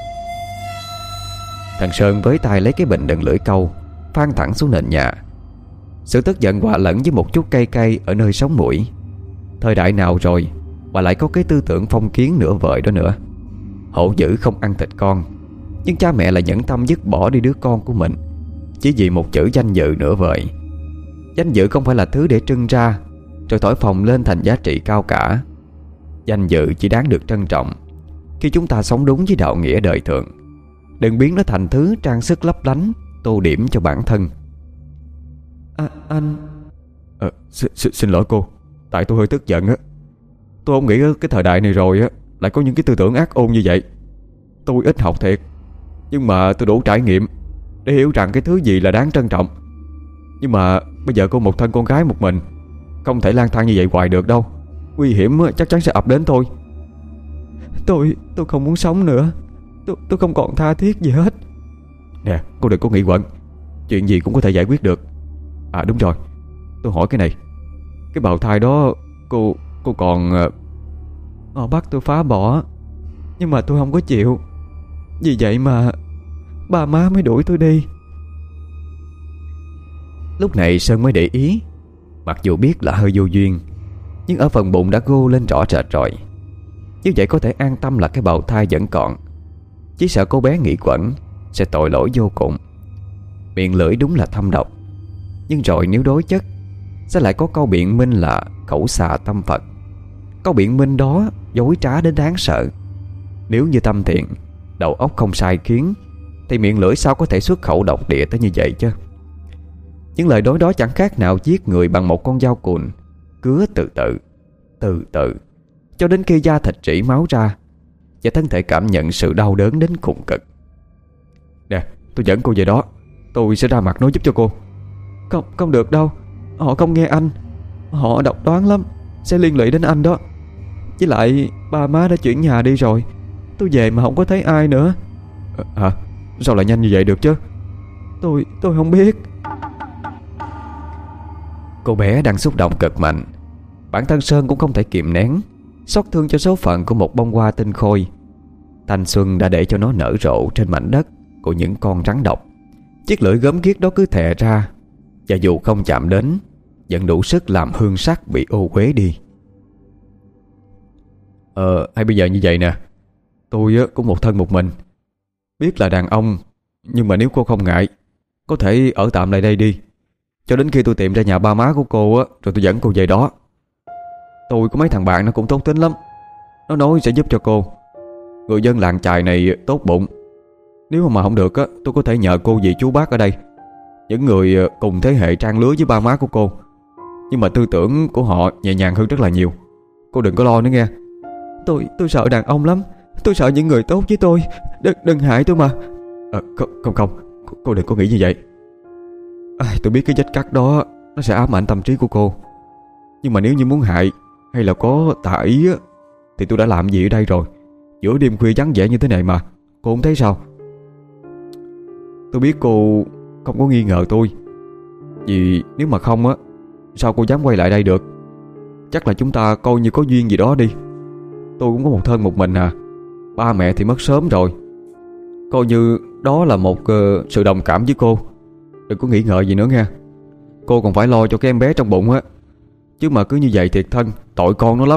Thằng Sơn với tay lấy cái bình đựng lưỡi câu, phan thẳng xuống nền nhà. Sự tức giận hòa lẫn với một chút cay cay ở nơi sống mũi. Thời đại nào rồi mà lại có cái tư tưởng phong kiến nửa vời đó nữa. Hổ dữ không ăn thịt con, nhưng cha mẹ lại nhẫn tâm dứt bỏ đi đứa con của mình chỉ vì một chữ danh dự nửa vời. Danh dự không phải là thứ để trưng ra rồi thổi phồng lên thành giá trị cao cả. Danh dự chỉ đáng được trân trọng khi chúng ta sống đúng với đạo nghĩa đời thường. Đừng biến nó thành thứ trang sức lấp lánh, tô điểm cho bản thân. À, anh... À, xin, xin, xin lỗi cô, tại tôi hơi tức giận á. Tôi không nghĩ cái thời đại này rồi á lại có những cái tư tưởng ác ôn như vậy. Tôi ít học thiệt, nhưng mà tôi đủ trải nghiệm để hiểu rằng cái thứ gì là đáng trân trọng. Nhưng mà bây giờ cô một thân con gái một mình, không thể lang thang như vậy hoài được đâu. Nguy hiểm chắc chắn sẽ ập đến tôi. Tôi... tôi không muốn sống nữa. Tôi, tôi không còn tha thiết gì hết. Nè, cô đừng có nghĩ quẩn, chuyện gì cũng có thể giải quyết được. À đúng rồi, tôi hỏi cái này, cái bào thai đó cô... cô còn... Họ bắt tôi phá bỏ, nhưng mà tôi không có chịu. Vì vậy mà ba má mới đuổi tôi đi. Lúc này Sơn mới để ý, mặc dù biết là hơi vô duyên, nhưng ở phần bụng đã gô lên rõ rệt rồi. Như vậy có thể an tâm là cái bào thai vẫn còn. Chỉ sợ cô bé nghĩ quẩn sẽ tội lỗi vô cùng. Miệng lưỡi đúng là thâm độc, nhưng rồi nếu đối chất sẽ lại có câu biện minh là khẩu xà tâm Phật. Câu biện minh đó dối trá đến đáng sợ. Nếu như tâm thiện, đầu óc không sai khiến, thì miệng lưỡi sao có thể xuất khẩu độc địa tới như vậy chứ? Những lời nói đó chẳng khác nào giết người bằng một con dao cùn, cứa từ từ, từ từ, cho đến khi da thịt rỉ máu ra và thân thể cảm nhận sự đau đớn đến cùng cực. Nè, tôi dẫn cô về đó, tôi sẽ ra mặt nói giúp cho cô. Không, không được đâu. Họ không nghe anh. Họ độc đoán lắm, sẽ liên lụy đến anh đó. Với lại ba má đã chuyển nhà đi rồi. Tôi tôi về mà không có thấy ai nữa. À, hả? Sao lại nhanh như vậy được chứ? Tôi, tôi không biết. Cô bé đang xúc động cực mạnh. Bản thân Sơn cũng không thể kìm nén, xót thương cho số phận của một bông hoa tinh khôi. Thanh xuân đã để cho nó nở rộ trên mảnh đất của những con rắn độc. Chiếc lưỡi gớm ghiếc đó cứ thè ra, và dù không chạm đến, vẫn đủ sức làm hương sắc bị ô uế đi. Ờ, hay bây giờ như vậy nè. Tôi cũng một thân một mình, biết là đàn ông, nhưng mà nếu cô không ngại, có thể ở tạm lại đây đi, cho đến khi tôi tìm ra nhà ba má của cô á, rồi tôi dẫn cô về đó. Tôi có mấy thằng bạn nó cũng tốt tính lắm, nó nói sẽ giúp cho cô. Người dân làng chài này tốt bụng. Nếu mà không được á, tôi có thể nhờ cô dì chú bác ở đây, những người cùng thế hệ trang lứa với ba má của cô. Nhưng mà tư tưởng của họ nhẹ nhàng hơn rất là nhiều. Cô đừng có lo nữa nghe. Tôi tôi sợ đàn ông lắm. Tôi sợ những người tốt với tôi. Đừng, đừng hại tôi mà. à, Không không không cô, cô đừng có nghĩ như vậy. à, Tôi biết cái vết cắt đó nó sẽ ám ảnh tâm trí của cô, nhưng mà nếu như muốn hại hay là có tà ý á, thì tôi đã làm gì ở đây rồi. Giữa đêm khuya vắng vẻ như thế này mà cô không thấy sao? Tôi biết cô không có nghi ngờ tôi, vì nếu mà không á, sao cô dám quay lại đây được? Chắc là chúng ta coi như có duyên gì đó đi. Tôi cũng có một thân một mình à. Ba mẹ thì mất sớm rồi. Coi như đó là một uh, sự đồng cảm với cô. Đừng có nghĩ ngợi gì nữa nha. Cô còn phải lo cho cái em bé trong bụng á, chứ mà cứ như vậy thiệt thân, tội con nó lắm.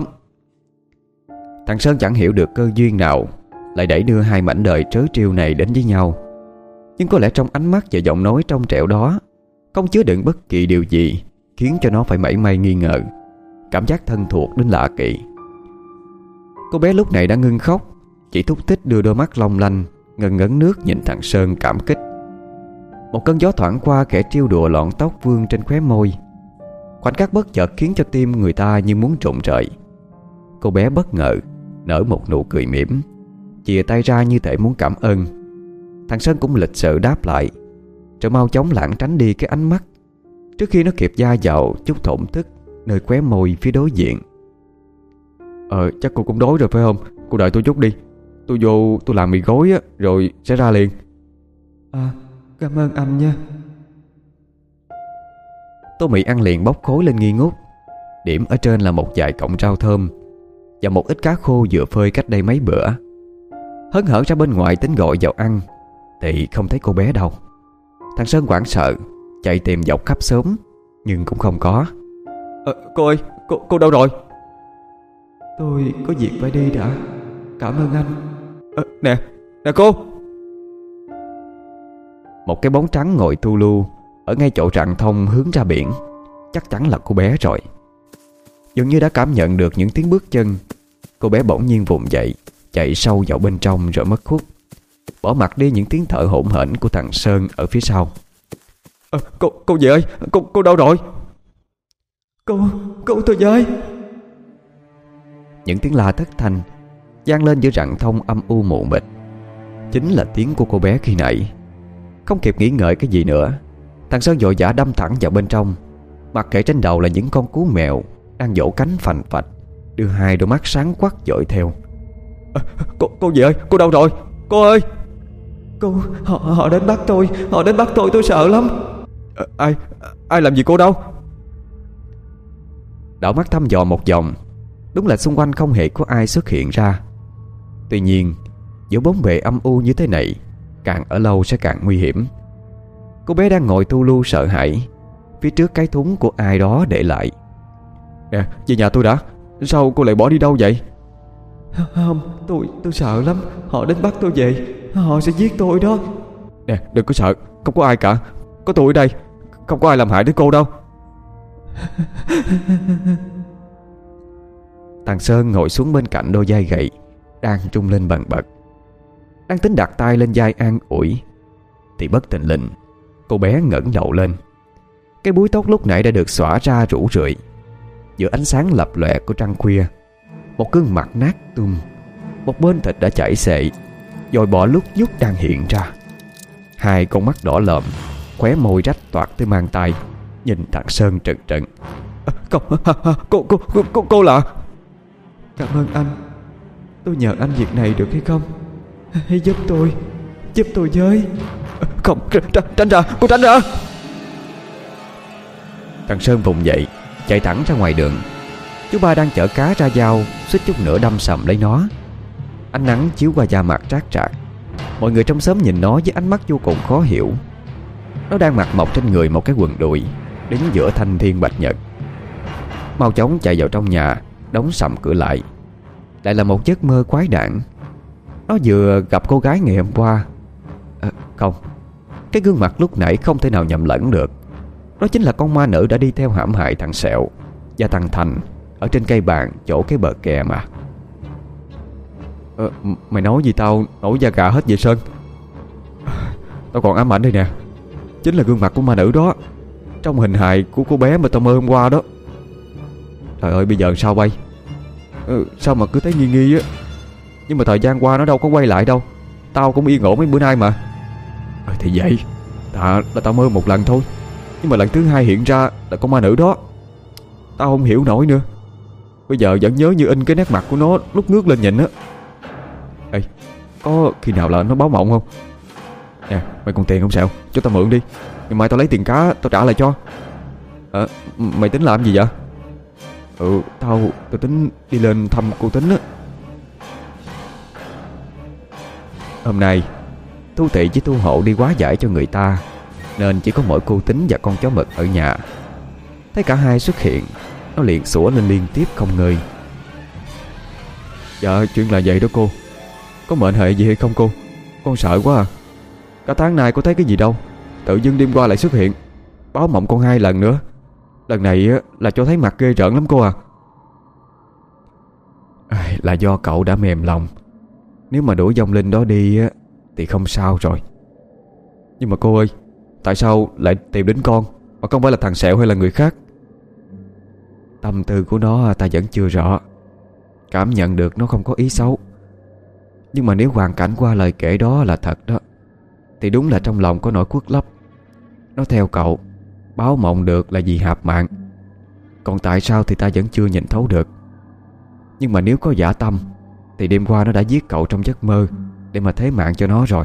Thằng Sơn chẳng hiểu được cơ duyên nào lại đẩy đưa hai mảnh đời trớ trêu này đến với nhau. Nhưng có lẽ trong ánh mắt và giọng nói trong trẻo đó không chứa đựng bất kỳ điều gì khiến cho nó phải mảy may nghi ngờ, cảm giác thân thuộc đến lạ kỳ. Cô bé lúc này đã ngưng khóc, chỉ thúc thích đưa đôi mắt long lanh ngần ngấn nước nhìn thằng Sơn cảm kích. Một cơn gió thoảng qua khẽ trêu đùa lọn tóc vương trên khóe môi. Khoảnh khắc bất chợt khiến cho tim người ta như muốn rụng rời. Cô bé bất ngờ nở một nụ cười mỉm, chìa tay ra như thể muốn cảm ơn. Thằng Sơn cũng lịch sự đáp lại, rồi mau chóng lảng tránh đi cái ánh mắt, trước khi nó kịp gia vào chút thổn thức nơi khóe môi phía đối diện. Ờ chắc cô cũng đói rồi phải không? Cô đợi tôi chút đi, tôi vô tôi làm mì gói á, rồi sẽ ra liền. À, cảm ơn anh nha. Tô mì ăn liền bốc khối lên nghi ngút. Điểm ở trên là một vài cọng rau thơm và một ít cá khô vừa phơi cách đây mấy bữa. Hớn hở ra bên ngoài tính gọi vào ăn thì không thấy cô bé đâu. Thằng Sơn hoảng sợ chạy tìm dọc khắp xóm, nhưng cũng không có. à, Cô ơi, cô, cô đâu rồi? Tôi có việc phải đi đã. Cảm ơn anh. à, Nè, nè cô. Một cái bóng trắng ngồi tu lu ở ngay chỗ rặng thông hướng ra biển. Chắc chắn là cô bé rồi. Dường như đã cảm nhận được những tiếng bước chân, cô bé bỗng nhiên vùng dậy, chạy sâu vào bên trong rồi mất hút, bỏ mặc đi những tiếng thở hổn hển của thằng Sơn ở phía sau. à, Cô, cô gì ơi, cô, cô đâu rồi? Cô, cô tôi với. Những tiếng la thất thanh vang lên giữa rặng thông âm u mù mịt. Chính là tiếng của cô bé khi nãy. Không kịp nghĩ ngợi cái gì nữa, thằng Sơn vội vã đâm thẳng vào bên trong. Mặc kệ trên đầu là những con cú mèo đang vỗ cánh phành phạch, đưa hai đôi mắt sáng quắc dõi theo. à, Cô, cô gì ơi, cô đâu rồi? Cô ơi. Cô, họ, họ đến bắt tôi. Họ đến bắt tôi, tôi sợ lắm. à, Ai, ai làm gì cô đâu? Đảo mắt thăm dò một vòng, đúng là xung quanh không hề có ai xuất hiện ra. Tuy nhiên, giữa bóng bề âm u như thế này, càng ở lâu sẽ càng nguy hiểm. Cô bé đang ngồi tu lu sợ hãi phía trước cái thúng của ai đó để lại. Nè, về nhà tôi đã. Sao cô lại bỏ đi đâu vậy? Không, tôi tôi sợ lắm. Họ đến bắt tôi về. Họ sẽ giết tôi đó. Nè, đừng có sợ, không có ai cả. Có tôi ở đây, không có ai làm hại đến cô đâu. Thằng Sơn ngồi xuống bên cạnh đôi vai gầy đang trung lên bần bật, đang tính đặt tay lên vai an ủi, thì bất thình lình cô bé ngẩng đầu lên. Cái búi tóc lúc nãy đã được xõa ra rũ rượi giữa ánh sáng lập lòe của trăng khuya. Một gương mặt nát tung, một bên thịt đã chảy xệ, dồi bọ lúc nhúc đang hiện ra. Hai con mắt đỏ lợm, khóe môi rách toạc tới mang tay, nhìn thằng Sơn trừng trừng. à, cô, cô, cô, cô, cô là... Cảm ơn anh. tôi nhờ anh việc này được hay không? Hãy giúp tôi, giúp tôi với. Không, tránh, tránh ra, cô tránh ra. Thằng Sơn vùng dậy, chạy thẳng ra ngoài đường. Chú ba đang chở cá ra dao, suýt chút nữa đâm sầm lấy nó. Ánh nắng chiếu qua da mặt rát rạc. Mọi người trong xóm nhìn nó với ánh mắt vô cùng khó hiểu. Nó đang mặc mộc trên người một cái quần đùi, đứng giữa thanh thiên bạch nhật. Mau chóng chạy vào trong nhà, đóng sầm cửa lại. Lại là một giấc mơ quái đản. Nó vừa gặp cô gái ngày hôm qua. à, Không, cái gương mặt lúc nãy không thể nào nhầm lẫn được. Đó chính là con ma nữ đã đi theo hãm hại thằng Sẹo và thằng Thành ở trên cây bàn chỗ cái bờ kè mà. ờ, Mày nói gì tao nổi da gà hết vậy Sơn? Tao còn ám ảnh đây nè. Chính là gương mặt của ma nữ đó, trong hình hài của cô bé mà tao mơ hôm qua đó. Trời ơi, bây giờ sao bay? ừ, Sao mà cứ thấy nghi nghi á? Nhưng mà thời gian qua nó đâu có quay lại đâu. Tao cũng yên ổn mấy bữa nay mà. à, Thì vậy, Ta là tao mơ một lần thôi, nhưng mà lần thứ hai hiện ra là con ma nữ đó. Tao không hiểu nổi nữa. Bây giờ vẫn nhớ như in cái nét mặt của nó lúc ngước lên nhìn á. Ê, có khi nào là nó báo mộng không? Nè, mày còn tiền không Sẹo? Cho tao mượn đi, ngày mai tao lấy tiền cá tao trả lại cho. à, Mày tính làm gì vậy? Ừ, tao tao tính đi lên thăm cô Tính á. hôm nay Thu Thị với Thu Hộ đi quá giải cho người ta, nên chỉ có mỗi cô Tính và con chó mực ở nhà. Thấy cả hai xuất hiện, nó liền sủa lên liên tiếp không ngơi. Dạ, chuyện là vậy đó cô. Có mệnh hệ gì hay không cô? Con sợ quá à. Cả tháng nay có thấy cái gì đâu, tự dưng đêm qua lại xuất hiện, báo mộng con hai lần nữa. Lần này là cho thấy mặt ghê rợn lắm cô à. à Là do cậu đã mềm lòng. Nếu mà đuổi vong linh đó đi thì không sao rồi. Nhưng mà cô ơi, tại sao lại tìm đến con, mà không phải là thằng Sẹo hay là người khác? Tâm tư của nó ta vẫn chưa rõ. Cảm nhận được nó không có ý xấu. Nhưng mà nếu hoàn cảnh qua lời kể đó là thật đó, thì đúng là trong lòng có nỗi khuất lấp. Nó theo cậu, báo mộng được là vì hạp mạng. Còn tại sao thì ta vẫn chưa nhìn thấu được. Nhưng mà nếu có dã tâm thì đêm qua nó đã giết cậu trong giấc mơ để mà thế mạng cho nó rồi.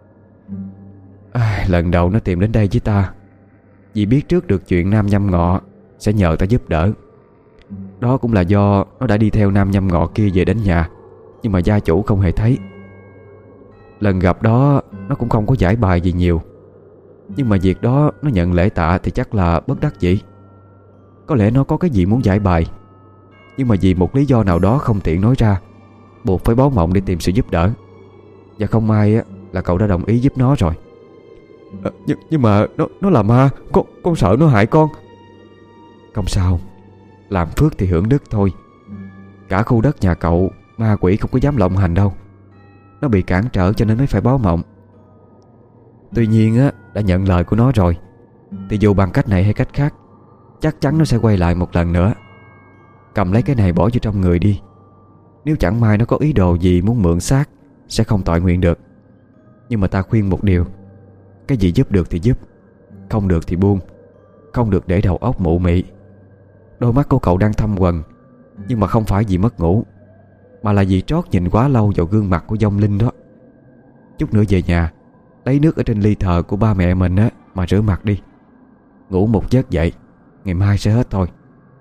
à, Lần đầu nó tìm đến đây với ta vì biết trước được chuyện Nam Nhâm Ngọ sẽ nhờ ta giúp đỡ. Đó cũng là do nó đã đi theo Nam Nhâm Ngọ kia về đến nhà, nhưng mà gia chủ không hề thấy. Lần gặp đó nó cũng không có giải bài gì nhiều, nhưng mà việc đó nó nhận lễ tạ thì chắc là bất đắc dĩ. Có lẽ nó có cái gì muốn giải bài, nhưng mà vì một lý do nào đó không tiện nói ra, buộc phải báo mộng để tìm sự giúp đỡ. Và không may á, là cậu đã đồng ý giúp nó rồi. à, nhưng, nhưng mà nó nó là ma. Con, con sợ nó hại con. Không sao, làm phước thì hưởng đức thôi. Cả khu đất nhà cậu ma quỷ không có dám lộng hành đâu. Nó bị cản trở cho nên mới phải báo mộng. Tuy nhiên á, đã nhận lời của nó rồi, thì dù bằng cách này hay cách khác, chắc chắn nó sẽ quay lại một lần nữa. Cầm lấy cái này bỏ vô trong người đi. Nếu chẳng may nó có ý đồ gì muốn mượn xác, sẽ không tội nguyện được. Nhưng mà ta khuyên một điều: cái gì giúp được thì giúp, không được thì buông. Không được để đầu óc mụ mị. Đôi mắt của cậu đang thâm quầng, nhưng mà không phải vì mất ngủ, mà là vì trót nhìn quá lâu vào gương mặt của vong linh đó. Chút nữa về nhà, lấy nước ở trên ly thờ của ba mẹ mình á mà rửa mặt đi. Ngủ một giấc dậy, ngày mai sẽ hết thôi.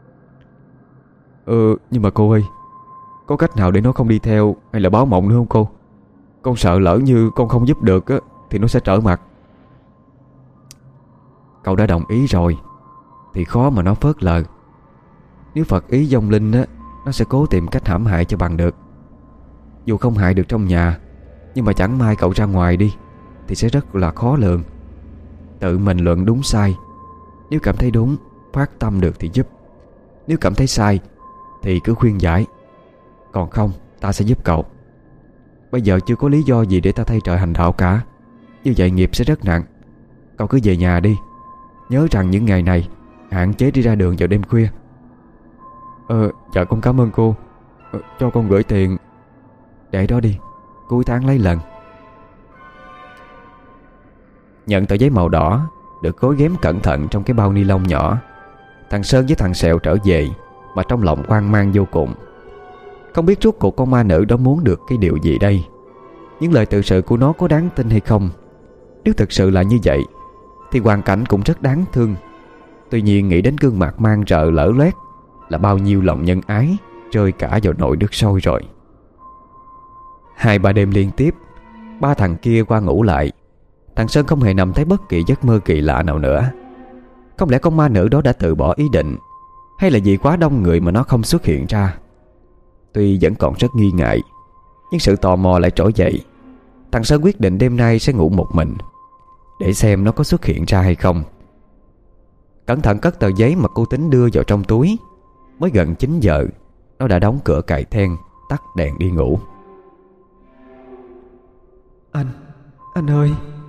Ừ, nhưng mà cô ơi, có cách nào để nó không đi theo hay là báo mộng nữa không cô? Con sợ lỡ như con không giúp được á, thì nó sẽ trở mặt. Cậu đã đồng ý rồi thì khó mà nó phớt lờ. Nếu Phật ý vong linh á, nó sẽ cố tìm cách hãm hại cho bằng được. Dù không hại được trong nhà, nhưng mà chẳng may cậu ra ngoài đi thì sẽ rất là khó lường. Tự mình luận đúng sai. Nếu cảm thấy đúng, phát tâm được thì giúp. Nếu cảm thấy sai thì cứ khuyên giải. Còn không, ta sẽ giúp cậu. Bây giờ chưa có lý do gì để ta thay trời hành đạo cả. Như vậy nghiệp sẽ rất nặng. Cậu cứ về nhà đi. Nhớ rằng những ngày này hạn chế đi ra đường vào đêm khuya. Ờ, dạ con cảm ơn cô. ờ, Cho con gửi tiền. Để đó đi, cuối tháng lấy lần. Nhận tờ giấy màu đỏ được gói ghém cẩn thận trong cái bao ni lông nhỏ. Thằng Sơn với thằng Sẹo trở về mà trong lòng hoang mang vô cùng. Không biết rốt cuộc con ma nữ đó muốn được cái điều gì đây. Những lời tự sự của nó có đáng tin hay không? Nếu thực sự là như vậy thì hoàn cảnh cũng rất đáng thương. Tuy nhiên nghĩ đến gương mặt mang rợ lở loét là bao nhiêu lòng nhân ái rơi cả vào nồi nước sôi rồi. Hai ba đêm liên tiếp, ba thằng kia qua ngủ lại, thằng Sơn không hề nằm thấy bất kỳ giấc mơ kỳ lạ nào nữa. Không lẽ con ma nữ đó đã từ bỏ ý định, hay là vì quá đông người mà nó không xuất hiện ra? Tuy vẫn còn rất nghi ngại, nhưng sự tò mò lại trỗi dậy. Thằng Sơn quyết định đêm nay sẽ ngủ một mình, để xem nó có xuất hiện ra hay không. Cẩn thận cất tờ giấy mà cô Tính đưa vào trong túi. Mới gần chín giờ, nó đã đóng cửa cài then, tắt đèn đi ngủ. Anh, anh ơi.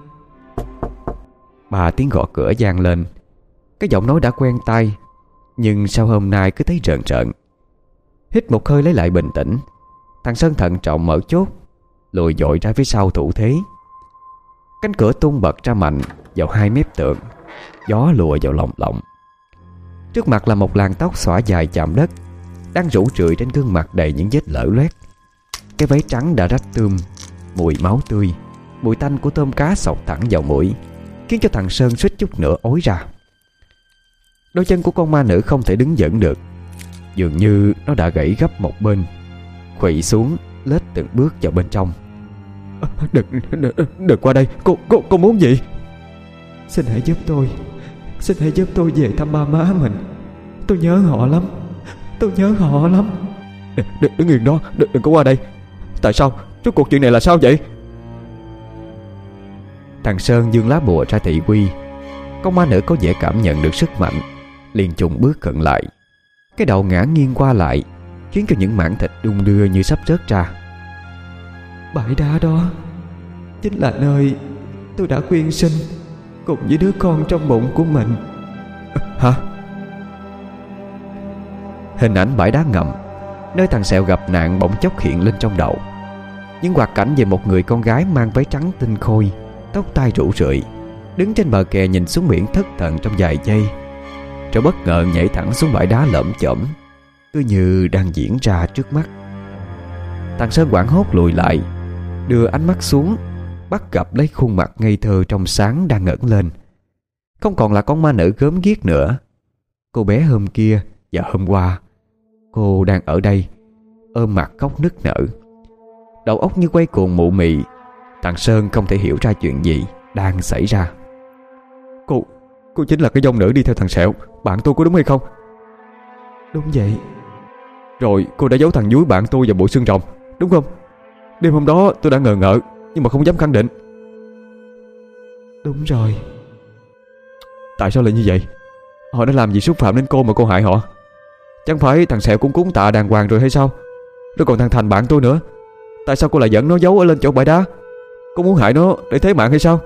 Ba tiếng gõ cửa vang lên. Cái giọng nói đã quen tai, nhưng sao hôm nay cứ thấy rợn rợn. Hít một hơi lấy lại bình tĩnh, thằng Sơn thận trọng mở chốt, lùi dội ra phía sau thủ thế. Cánh cửa tung bật ra mạnh vào hai mép tường, gió lùa vào lồng lộng. Trước mặt là một làn tóc xõa dài chạm đất, đang rủ rượi trên gương mặt đầy những vết lở loét. Cái váy trắng đã rách tươm, mùi máu tươi, mùi tanh của tôm cá xộc thẳng vào mũi, khiến cho thằng Sơn suýt chút nữa ối ra. Đôi chân của con ma nữ không thể đứng vững được, dường như nó đã gãy gấp một bên, khuỵu xuống lết từng bước vào bên trong. Đừng, đừng, đừng qua đây. Cô, cô, cô muốn gì? Xin hãy giúp tôi. Xin hãy giúp tôi về thăm ba má mình. Tôi nhớ họ lắm. Tôi nhớ họ lắm. Đừng, đừng, đứng yên đó. Đừng, đừng có qua đây. Tại sao? Rốt cuộc chuyện này là sao vậy? Thằng Sơn giương lá bùa ra thị uy. Con ma nữ có vẻ cảm nhận được sức mạnh, liền chùng bước cận lại. Cái đầu ngã nghiêng qua lại, khiến cho những mảng thịt đung đưa như sắp rớt ra. Bãi đá đó chính là nơi tôi đã quyên sinh cùng với đứa con trong bụng của mình. Hả? Hình ảnh bãi đá ngầm nơi thằng Sẹo gặp nạn bỗng chốc hiện lên trong đầu. Những hoạt cảnh về một người con gái mang váy trắng tinh khôi, tóc tai rủ rượi, đứng trên bờ kè nhìn xuống biển thất thần trong vài giây, rồi bất ngờ nhảy thẳng xuống bãi đá lởm chởm, cứ như đang diễn ra trước mắt. Thằng Sơn hoảng hốt lùi lại, đưa ánh mắt xuống, bắt gặp lấy khuôn mặt ngây thơ trong sáng đang ngẩng lên. Không còn là con ma nữ gớm ghiếc nữa. Cô bé hôm kia và hôm qua, cô đang ở đây, ôm mặt khóc nức nở. Đầu óc như quay cuồng mụ mị. Thằng Sơn không thể hiểu ra chuyện gì đang xảy ra. Cô, cô chính là cái dông nữ đi theo thằng Sẹo, bạn tôi có đúng hay không? Đúng vậy. Rồi cô đã giấu thằng nhúi bạn tôi vào bộ xương rồng, đúng không? Đêm hôm đó tôi đã ngờ ngợ, nhưng mà không dám khẳng định. Đúng rồi. Tại sao lại như vậy? Họ đã làm gì xúc phạm đến cô mà cô hại họ? Chẳng phải thằng Sẹo cũng cúng tạ đàng hoàng rồi hay sao? Rồi còn thằng Thành bạn tôi nữa. Tại sao cô lại dẫn nó giấu ở lên chỗ bãi đá? Cô muốn hại nó để thế mạng hay sao?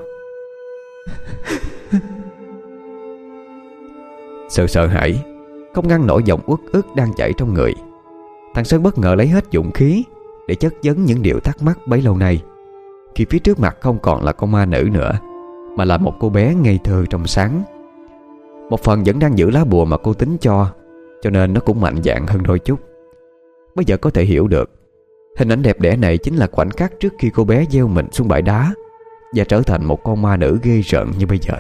Sự sợ hãi không ngăn nổi dòng uất ức đang chảy trong người. Thằng Sơn bất ngờ lấy hết dũng khí để chất vấn những điều thắc mắc bấy lâu nay, khi phía trước mặt không còn là con ma nữ nữa, mà là một cô bé ngây thơ trong sáng. Một phần vẫn đang giữ lá bùa mà cô Tính cho, cho nên nó cũng mạnh dạn hơn đôi chút. Bây giờ có thể hiểu được, hình ảnh đẹp đẽ này chính là khoảnh khắc trước khi cô bé gieo mình xuống bãi đá và trở thành một con ma nữ ghê rợn như bây giờ.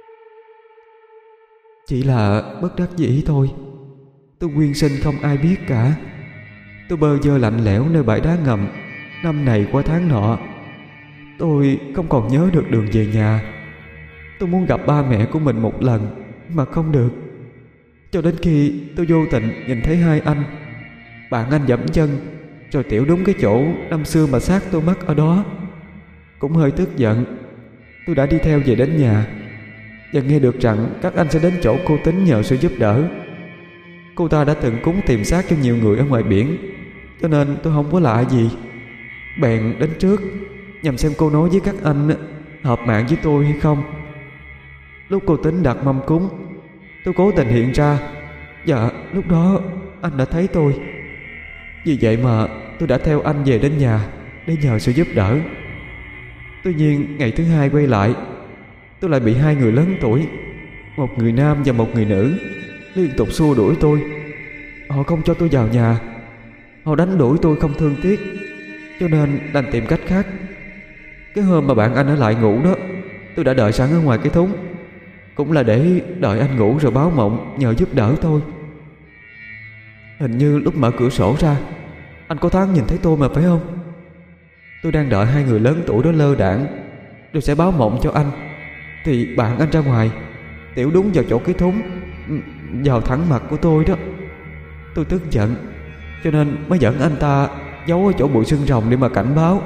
Chỉ là bất đắc dĩ thôi. Tôi quyên sinh không ai biết cả. Tôi bơ vơ lạnh lẽo nơi bãi đá ngầm năm này qua tháng nọ. Tôi không còn nhớ được đường về nhà. Tôi muốn gặp ba mẹ của mình một lần mà không được. Cho đến khi tôi vô tình nhìn thấy hai anh. Bạn anh dẫm chân rồi tiểu đúng cái chỗ năm xưa mà xác tôi mất ở đó. Cũng hơi tức giận, tôi đã đi theo về đến nhà và nghe được rằng các anh sẽ đến chỗ cô Tính nhờ sự giúp đỡ. Cô ta đã từng cúng tìm xác cho nhiều người ở ngoài biển, cho nên tôi không có lạ gì, bèn đến trước nhằm xem cô nói với các anh hợp mạng với tôi hay không. Lúc cô Tính đặt mâm cúng, tôi cố tình hiện ra, và lúc đó anh đã thấy tôi. Vì vậy mà tôi đã theo anh về đến nhà để nhờ sự giúp đỡ. Tuy nhiên ngày thứ hai quay lại, tôi lại bị hai người lớn tuổi, một người nam và một người nữ, liên tục xua đuổi tôi. Họ không cho tôi vào nhà, Họ đánh đuổi tôi không thương tiếc, cho nên đành tìm cách khác. Cái hôm mà bạn anh ở lại ngủ đó, tôi đã đợi sẵn ở ngoài cái thúng, cũng là để đợi anh ngủ rồi báo mộng nhờ giúp đỡ tôi. Hình như lúc mở cửa sổ ra, anh có thoáng nhìn thấy tôi mà phải không? Tôi đang đợi hai người lớn tuổi đó lơ đãng rồi sẽ báo mộng cho anh, thì bạn anh ra ngoài tiểu đúng vào chỗ cái thúng, vào thẳng mặt của tôi đó. Tôi tức giận cho nên mới dẫn anh ta giấu ở chỗ bụi xương rồng để mà cảnh báo.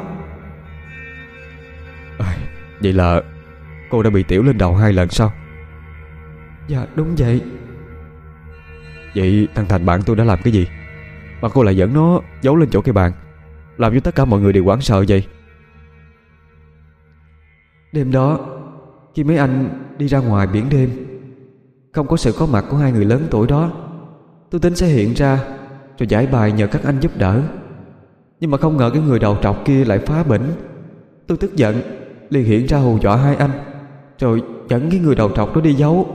À, vậy là cô đã bị tiểu lên đầu hai lần sao? Dạ đúng vậy. Vậy thằng Thành bạn tôi đã làm cái gì mà cô lại dẫn nó giấu lên chỗ cây bàn, làm cho tất cả mọi người đều hoảng sợ vậy? Đêm đó, khi mấy anh đi ra ngoài biển đêm, không có sự có mặt của hai người lớn tuổi đó, tôi tính sẽ hiện ra rồi giải bài nhờ các anh giúp đỡ. Nhưng mà không ngờ cái người đầu trọc kia lại phá bỉnh. Tôi tức giận liền hiện ra hù dọa hai anh, rồi dẫn cái người đầu trọc đó đi giấu.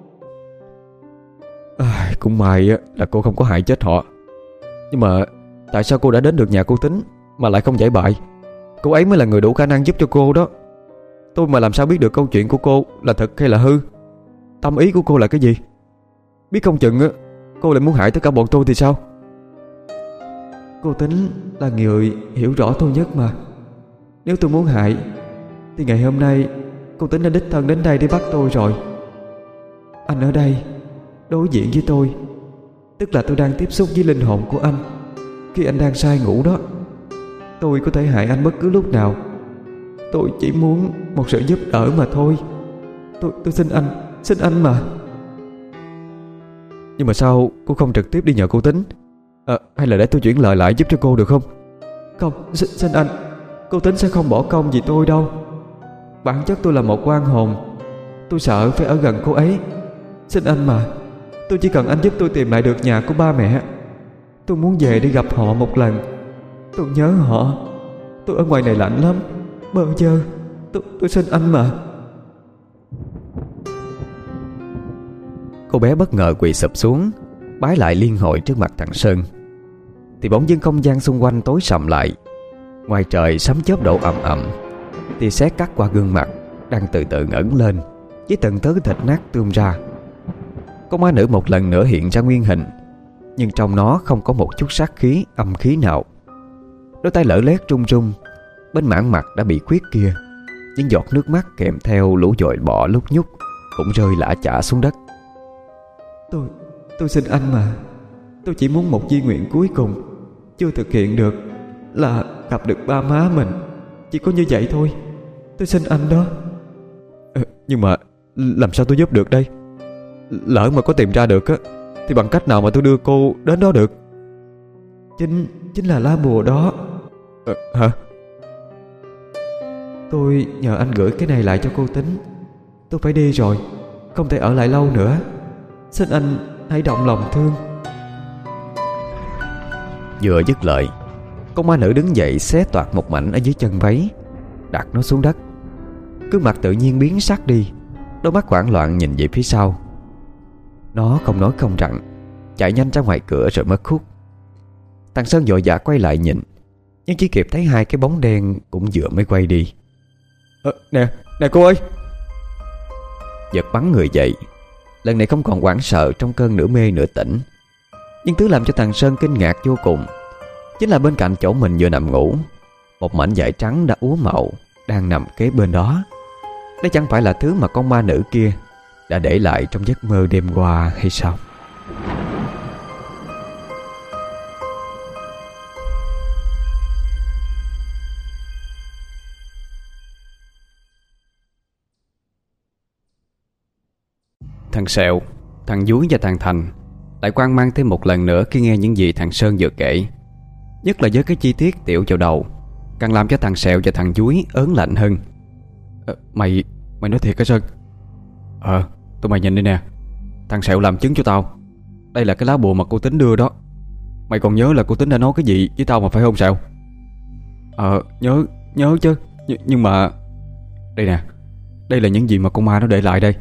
À, cũng may là cô không có hại chết họ. Nhưng mà tại sao cô đã đến được nhà cô Tính mà lại không giải bại? Cô ấy mới là người đủ khả năng giúp cho cô đó. Tôi mà làm sao biết được câu chuyện của cô là thật hay là hư? Tâm ý của cô là cái gì? Biết không chừng cô lại muốn hại tất cả bọn tôi thì sao? Cô Tính là người hiểu rõ tôi nhất mà. Nếu tôi muốn hại thì ngày hôm nay cô Tính đã đích thân đến đây để bắt tôi rồi. Anh ở đây đối diện với tôi, tức là tôi đang tiếp xúc với linh hồn của anh. Khi anh đang say ngủ đó, tôi có thể hại anh bất cứ lúc nào. Tôi chỉ muốn một sự giúp đỡ mà thôi. Tôi tôi xin anh, xin anh mà. Nhưng mà sao cô không trực tiếp đi nhờ cô Tính, à, hay là để tôi chuyển lời lại giúp cho cô được không? Không, xin, xin anh, cô Tính sẽ không bỏ công vì tôi đâu. Bản chất tôi là một oan hồn, tôi sợ phải ở gần cô ấy. Xin anh mà, tôi chỉ cần anh giúp tôi tìm lại được nhà của ba mẹ. Tôi muốn về để gặp họ một lần. Tôi nhớ họ. Tôi ở ngoài này lạnh lắm, bơ vơ. Tôi, tôi xin anh mà. Cô bé bất ngờ quỳ sụp xuống, bái lại liên hồi trước mặt thằng Sơn. Thì bỗng dưng không gian xung quanh tối sầm lại. Ngoài trời sấm chớp đổ ầm ầm, tia sét cắt qua gương mặt đang từ từ ngẩng lên, với từng tớ thịt nát tươm ra. Con ma nữ một lần nữa hiện ra nguyên hình, nhưng trong nó không có một chút sát khí, âm khí nào. Đôi tay lở lét run run, bên mảng mặt đã bị khuyết kia, những giọt nước mắt kèm theo lũ dội bọ lúc nhúc cũng rơi lả chả xuống đất. Tôi, tôi xin anh mà. Tôi chỉ muốn một di nguyện cuối cùng chưa thực hiện được, là gặp được ba má mình. Chỉ có như vậy thôi. Tôi xin anh đó. À, nhưng mà làm sao tôi giúp được đây? Lỡ mà có tìm ra được á, thì bằng cách nào mà tôi đưa cô đến đó được? Chính, chính là lá bùa đó. À, hả? Tôi nhờ anh gửi cái này lại cho cô Tính. Tôi phải đi rồi, không thể ở lại lâu nữa. Xin anh hãy động lòng thương. Vừa dứt lời, con ma nữ đứng dậy xé toạc một mảnh ở dưới chân váy, đặt nó xuống đất. Gương mặt tự nhiên biến sắc đi, đôi mắt hoảng loạn nhìn về phía sau. Nó không nói không rằng, chạy nhanh ra ngoài cửa rồi mất hút. Thằng Sơn vội vã quay lại nhìn, nhưng chỉ kịp thấy hai cái bóng đen cũng vừa mới quay đi. À, nè, nè cô ơi! Giật bắn người dậy, lần này không còn hoảng sợ trong cơn nửa mê nửa tỉnh. Nhưng thứ làm cho thằng Sơn kinh ngạc vô cùng chính là bên cạnh chỗ mình vừa nằm ngủ, một mảnh vải trắng đã úa màu đang nằm kế bên đó. Đây chẳng phải là thứ mà con ma nữ kia đã để lại trong giấc mơ đêm qua hay sao? Thằng Sẹo, thằng Dúi và thằng Thành lại hoang mang thêm một lần nữa khi nghe những gì thằng Sơn vừa kể. Nhất là với cái chi tiết tiểu vào đầu, càng làm cho thằng Sẹo và thằng Dúi ớn lạnh hơn. à, Mày, mày nói thiệt hả Sơn? Ờ, tụi mày nhìn đây nè. Thằng Sẹo làm chứng cho tao. Đây là cái lá bùa mà cô Tính đưa đó. Mày còn nhớ là cô Tính đã nói cái gì với tao mà phải không Sẹo? Ờ, nhớ, nhớ chứ. Nh Nhưng mà đây nè, đây là những gì mà con ma nó để lại đây.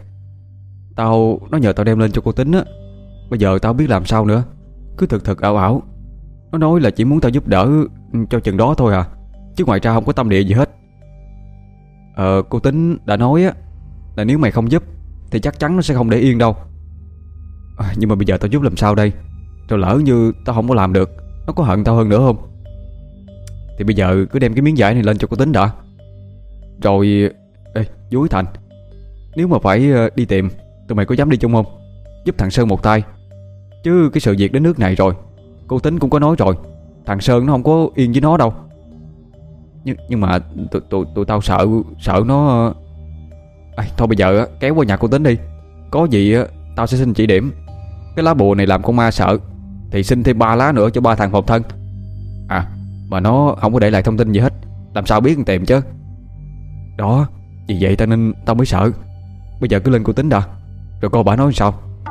Tao, nó nhờ tao đem lên cho cô Tính á. Bây giờ tao biết làm sao nữa, cứ thực thực ảo ảo. Nó nói là chỉ muốn tao giúp đỡ cho chừng đó thôi à, chứ ngoài ra không có tâm địa gì hết. Ờ cô Tính đã nói á là nếu mày không giúp thì chắc chắn nó sẽ không để yên đâu. à, Nhưng mà bây giờ tao giúp làm sao đây? Rồi lỡ như tao không có làm được, nó có hận tao hơn nữa không? Thì bây giờ cứ đem cái miếng vải này lên cho cô Tính đã. Rồi ê, Dúi Thành, nếu mà phải đi tìm, tụi mày có dám đi chung không? Giúp thằng Sơn một tay. Chứ cái sự việc đến nước này rồi, cô Tính cũng có nói rồi, thằng Sơn nó không có yên với nó đâu. Nhưng, nhưng mà tụi, tụi, tụi tao sợ Sợ nó à, thôi bây giờ kéo qua nhà cô Tính đi. Có gì tao sẽ xin chỉ điểm. Cái lá bùa này làm con ma sợ thì xin thêm ba lá nữa cho ba thằng phòng thân. À mà nó không có để lại thông tin gì hết, làm sao biết tìm chứ. Đó, vì vậy tao nên tao mới sợ. Bây giờ cứ lên cô Tính đã, rồi coi bà nói sao.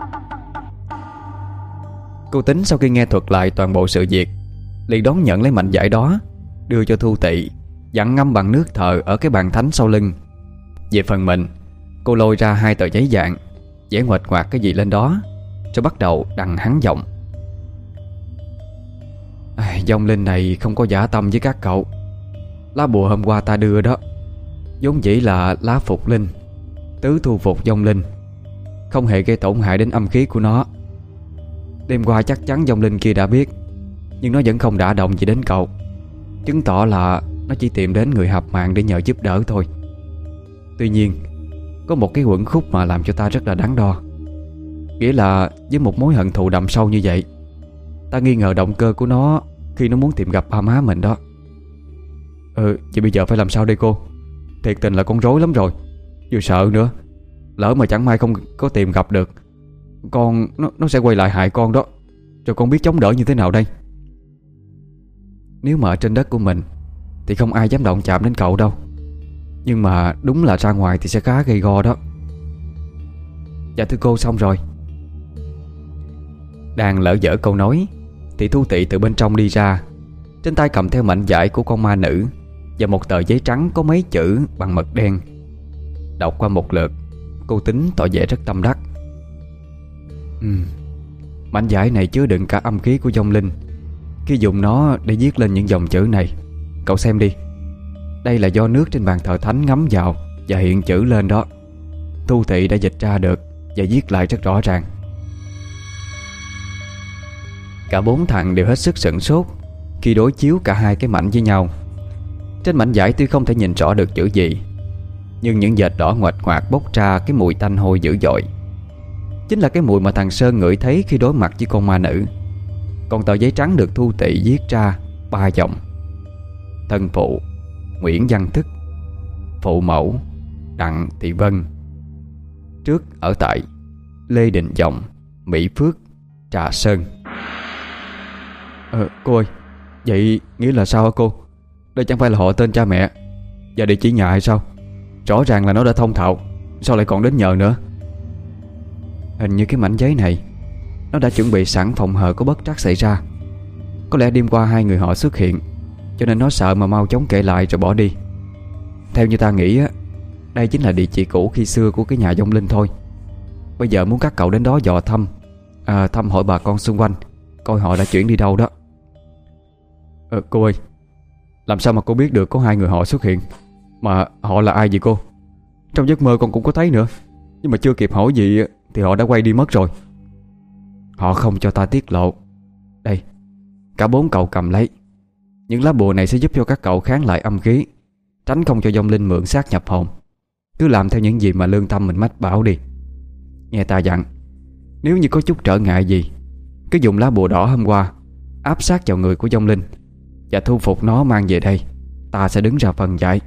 Cô Tính sau khi nghe thuật lại toàn bộ sự việc, liền đón nhận lấy mảnh vải đó, đưa cho Thu Tị, dặn ngâm bằng nước thờ ở cái bàn thánh sau lưng. Về phần mình, cô lôi ra hai tờ giấy dạng, vẽ ngoạch ngoạc cái gì lên đó, rồi bắt đầu đằng hắn giọng. à, Vong linh này không có dã tâm với các cậu. Lá bùa hôm qua ta đưa đó vốn dĩ là lá phục linh, tứ thu phục vong linh, không hề gây tổn hại đến âm khí của nó. Đêm qua chắc chắn vong linh kia đã biết, nhưng nó vẫn không đả động gì đến cậu, chứng tỏ là nó chỉ tìm đến người hợp mạng để nhờ giúp đỡ thôi. Tuy nhiên, có một cái uẩn khúc mà làm cho ta rất là đắn đo. Nghĩa là với một mối hận thù đậm sâu như vậy, ta nghi ngờ động cơ của nó khi nó muốn tìm gặp ba má mình đó. Ừ, vậy bây giờ phải làm sao đây cô? Thiệt tình là con rối lắm rồi. Vừa sợ nữa, lỡ mà chẳng may không có tìm gặp được, Con nó, nó sẽ quay lại hại con đó. Rồi con biết chống đỡ như thế nào đây? Nếu mà ở trên đất của mình thì không ai dám động chạm đến cậu đâu. Nhưng mà đúng là ra ngoài thì sẽ khá gây go đó. Dạ thưa cô, xong rồi. Đang lỡ dở câu nói thì Thu Tị từ bên trong đi ra, trên tay cầm theo mảnh vải của con ma nữ và một tờ giấy trắng có mấy chữ bằng mực đen. Đọc qua một lượt, cô Tính tỏ vẻ rất tâm đắc. ừ, Mảnh vải này chứa đựng cả âm khí của vong linh. Khi dùng nó để viết lên những dòng chữ này, cậu xem đi. Đây là do nước trên bàn thờ thánh ngấm vào và hiện chữ lên đó. Thu Tị đã dịch ra được và viết lại rất rõ ràng. Cả bốn thằng đều hết sức sửng sốt khi đối chiếu cả hai cái mảnh với nhau. Trên mảnh vải tuy không thể nhìn rõ được chữ gì, nhưng những vệt đỏ ngoạch ngoạc bốc ra cái mùi tanh hôi dữ dội. Chính là cái mùi mà thằng Sơn ngửi thấy khi đối mặt với con ma nữ. Còn tờ giấy trắng được Thu Tị viết ra ba dòng: thân phụ Nguyễn Văn Thức, phụ mẫu Đặng Thị Vân, trước ở tại Lê Đình Dòng, Mỹ Phước, Trà Sơn. Ờ, cô ơi, vậy nghĩa là sao hả cô? Đây chẳng phải là họ tên cha mẹ và địa chỉ nhà hay sao? Rõ ràng là nó đã thông thạo, sao lại còn đến nhờ nữa? Hình như cái mảnh giấy này nó đã chuẩn bị sẵn phòng hờ có bất trắc xảy ra. Có lẽ đêm qua hai người họ xuất hiện, cho nên nó sợ mà mau chóng kể lại rồi bỏ đi. Theo như ta nghĩ á, đây chính là địa chỉ cũ khi xưa của cái nhà vong linh thôi. Bây giờ muốn các cậu đến đó dò thăm, à, thăm hỏi bà con xung quanh, coi họ đã chuyển đi đâu đó. Ờ, cô ơi, làm sao mà cô biết được có hai người họ xuất hiện? Mà họ là ai vậy cô? Trong giấc mơ con cũng có thấy nữa, nhưng mà chưa kịp hỏi gì thì họ đã quay đi mất rồi. Họ không cho ta tiết lộ. Đây, cả bốn cậu cầm lấy. Những lá bùa này sẽ giúp cho các cậu kháng lại âm khí, tránh không cho vong linh mượn xác nhập hồn. Cứ làm theo những gì mà lương tâm mình mách bảo đi. Nghe ta dặn, nếu như có chút trở ngại gì, cứ dùng lá bùa đỏ hôm qua áp sát vào người của vong linh và thu phục nó mang về đây. Ta sẽ đứng ra phân giải.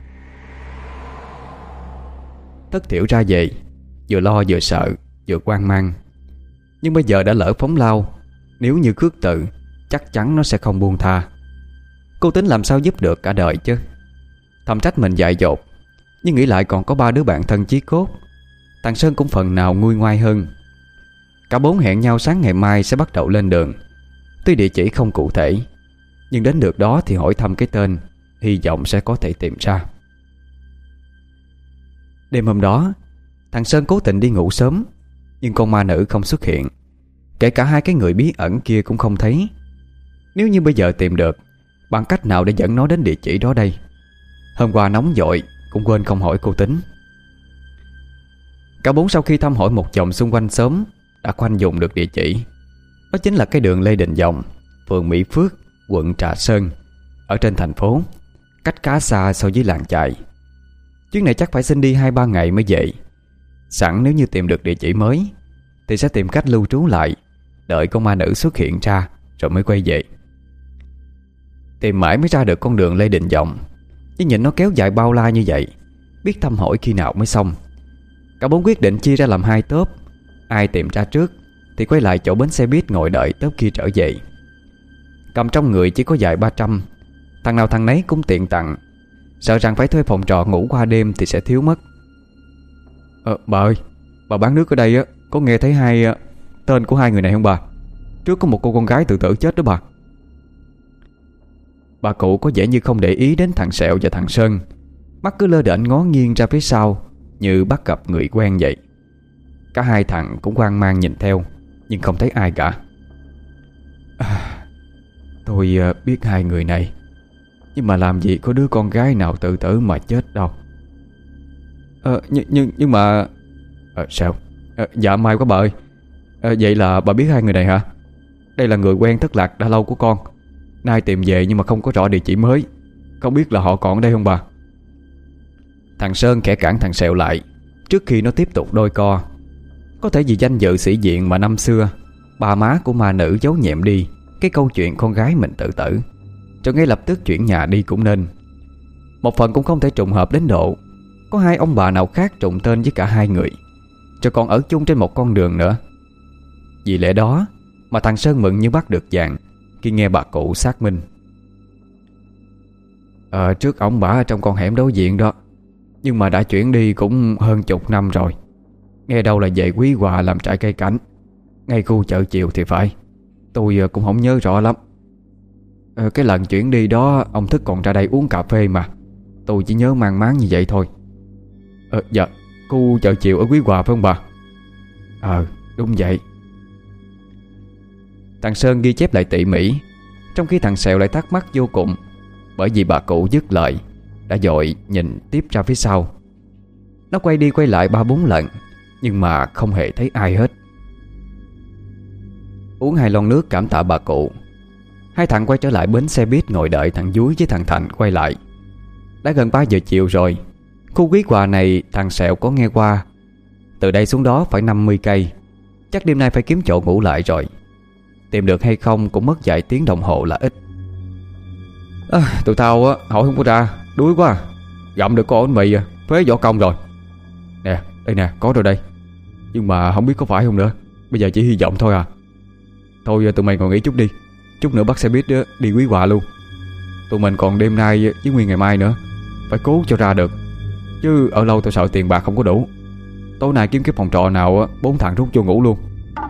Thất Thiểu ra về, vừa lo vừa sợ vừa hoang mang. Nhưng bây giờ đã lỡ phóng lao, nếu như khước từ, chắc chắn nó sẽ không buông tha. Cô tính làm sao giúp được cả đời chứ. Thầm trách mình dại dột, nhưng nghĩ lại còn có ba đứa bạn thân chí cốt. Thằng Sơn cũng phần nào nguôi ngoai hơn. Cả bốn hẹn nhau sáng ngày mai sẽ bắt đầu lên đường. Tuy địa chỉ không cụ thể, nhưng đến được đó thì hỏi thăm cái tên, hy vọng sẽ có thể tìm ra. Đêm hôm đó, thằng Sơn cố tình đi ngủ sớm, nhưng con ma nữ không xuất hiện. Kể cả hai cái người bí ẩn kia cũng không thấy. Nếu như bây giờ tìm được, bằng cách nào để dẫn nó đến địa chỉ đó đây? Hôm qua nóng vội cũng quên không hỏi cô Tính. Cả bốn sau khi thăm hỏi một vòng xung quanh xóm đã khoanh vùng được địa chỉ. Đó chính là cái đường Lê Đình Giọng, phường Mỹ Phước, quận Trà Sơn, ở trên thành phố, cách khá xa so với làng chài. Chuyến này chắc phải xin đi hai ba ngày mới về. Sẵn nếu như tìm được địa chỉ mới thì sẽ tìm cách lưu trú lại, đợi con ma nữ xuất hiện ra rồi mới quay về. Tìm mãi mới ra được con đường Lê Đình Giọng, nhưng nhìn nó kéo dài bao la như vậy, biết thăm hỏi khi nào mới xong. Cả bốn quyết định chia ra làm hai tốp. Ai tìm ra trước thì quay lại chỗ bến xe buýt ngồi đợi tốp kia trở về. Cầm trong người chỉ có vài ba trăm, thằng nào thằng nấy cũng tiện tặng, sợ rằng phải thuê phòng trọ ngủ qua đêm thì sẽ thiếu mất. Ờ, bà ơi, bà bán nước ở đây á, có nghe thấy hai uh, tên của hai người này không bà? Trước có một cô con gái tự tử chết đó bà. Bà cụ có vẻ như không để ý đến thằng Sẹo và thằng Sơn, mắt cứ lơ đễnh ngó nghiêng ra phía sau như bắt gặp người quen vậy. Cả hai thằng cũng hoang mang nhìn theo, nhưng không thấy ai cả. à, Tôi uh, biết hai người này, nhưng mà làm gì có đứa con gái nào tự tử mà chết đâu. Ờ, nhưng, nhưng, nhưng mà ờ, sao? Ờ, dạ may quá bà ơi. ờ, Vậy là bà biết hai người này hả? Đây là người quen thất lạc đã lâu của con, nay tìm về nhưng mà không có rõ địa chỉ mới. Không biết là họ còn ở đây không bà? Thằng Sơn khẽ cản thằng Sẹo lại trước khi nó tiếp tục đôi co. Có thể vì danh dự sĩ diện mà năm xưa bà má của ma nữ giấu nhẹm đi cái câu chuyện con gái mình tự tử, cho ngay lập tức chuyển nhà đi cũng nên. Một phần cũng không thể trùng hợp đến độ có hai ông bà nào khác trùng tên với cả hai người, cho còn ở chung trên một con đường nữa. Vì lẽ đó mà thằng Sơn mừng như bắt được vàng khi nghe bà cụ xác minh. Ờ, trước ông bà ở trong con hẻm đối diện đó, nhưng mà đã chuyển đi cũng hơn chục năm rồi. Nghe đâu là về Quý Hòa làm trại cây cảnh, ngay khu chợ chiều thì phải. Tôi cũng không nhớ rõ lắm. ờ, Cái lần chuyển đi đó ông Thức còn ra đây uống cà phê mà. Tôi chỉ nhớ mang máng như vậy thôi. Ờ, dạ, khu chợ chiều ở Quý Hòa phải không bà? Ờ, đúng vậy. Thằng Sơn ghi chép lại tỉ mỉ, trong khi thằng Sẹo lại thắc mắc vô cùng, bởi vì bà cụ dứt lời đã vội nhìn tiếp ra phía sau. Nó quay đi quay lại ba bốn lần, nhưng mà không hề thấy ai hết. Uống hai lon nước cảm tạ bà cụ, hai thằng quay trở lại bến xe buýt ngồi đợi thằng Dúi với thằng Thành quay lại. Đã gần ba giờ chiều rồi. Khu Quý Hòa này thằng Sẹo có nghe qua. Từ đây xuống đó phải năm mươi cây. Chắc đêm nay phải kiếm chỗ ngủ lại rồi. Tìm được hay không cũng mất vài tiếng đồng hồ là ít. à, Tụi tao á, hỏi không có ra, đuối quá. Gặm được con bánh mì à, phế võ công rồi. Nè, đây nè, có rồi đây. Nhưng mà không biết có phải không nữa. Bây giờ chỉ hy vọng thôi à. Thôi tụi mày ngồi nghỉ chút đi, chút nữa bắt xe buýt đó, đi Quý Hòa luôn. Tụi mình còn đêm nay với nguyên ngày mai nữa, phải cố cho ra được. Chứ ở lâu tôi sợ tiền bạc không có đủ. Tối nay kiếm cái phòng trọ nào bốn thằng rút vô ngủ luôn.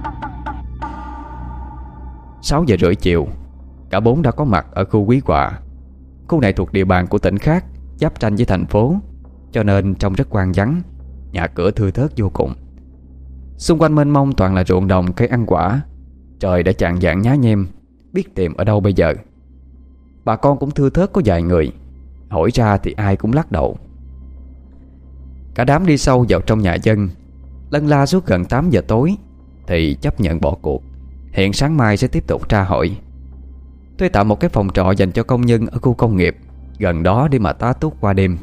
Sáu giờ rưỡi chiều, cả bốn đã có mặt ở khu Quý Hòa. Khu này thuộc địa bàn của tỉnh khác, giáp ranh với thành phố, cho nên trông rất hoang vắng, nhà cửa thưa thớt vô cùng. Xung quanh mênh mông toàn là ruộng đồng cây ăn quả. Trời đã chạng vạng nhá nhem, biết tìm ở đâu bây giờ. Bà con cũng thưa thớt có vài người, hỏi ra thì ai cũng lắc đầu. Cả đám đi sâu vào trong nhà dân, lân la suốt gần tám giờ tối thì chấp nhận bỏ cuộc. Hiện sáng mai sẽ tiếp tục tra hỏi. Thuê tạm một cái phòng trọ dành cho công nhân ở khu công nghiệp gần đó để mà tá túc qua đêm.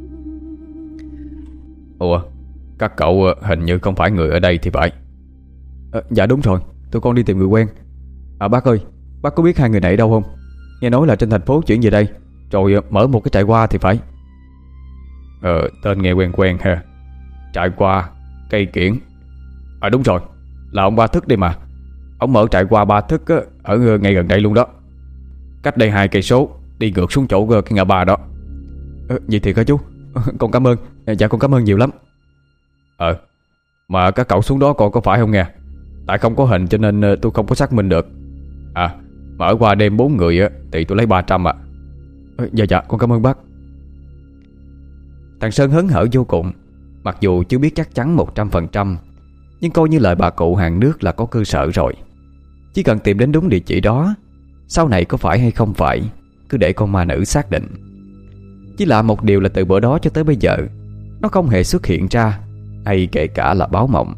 Ủa, các cậu hình như không phải người ở đây thì phải. à, Dạ đúng rồi, tụi con đi tìm người quen. À bác ơi, bác có biết hai người này ở đâu không? Nghe nói là trên thành phố chuyển về đây, rồi mở một cái trại hoa thì phải. Ờ, tên nghe quen quen ha. Trại hoa, cây kiển. À đúng rồi, là ông Ba Thức đây mà. Ông mở trại hoa Ba Thức á, ở ngay gần đây luôn đó. Cách đây hai cây số, đi ngược xuống chỗ cái ngã ba đó. ờ, Vậy thì hả chú? Con cảm ơn. Dạ con cảm ơn nhiều lắm. Ờ, mà các cậu xuống đó coi có phải không nghe. Tại không có hình cho nên tôi không có xác minh được. À, mà ở qua đêm bốn người á thì tôi lấy ba trăm ạ. à. Dạ dạ con cảm ơn bác. Thằng Sơn hớn hở vô cùng. Mặc dù chưa biết chắc chắn một trăm phần trăm, nhưng coi như lời bà cụ hàng nước là có cơ sở rồi. Chỉ cần tìm đến đúng địa chỉ đó, Sau này có phải hay không phải cứ để con ma nữ xác định. Chỉ lạ một điều là từ bữa đó cho tới bây giờ nó không hề xuất hiện ra, hay kể cả là báo mộng.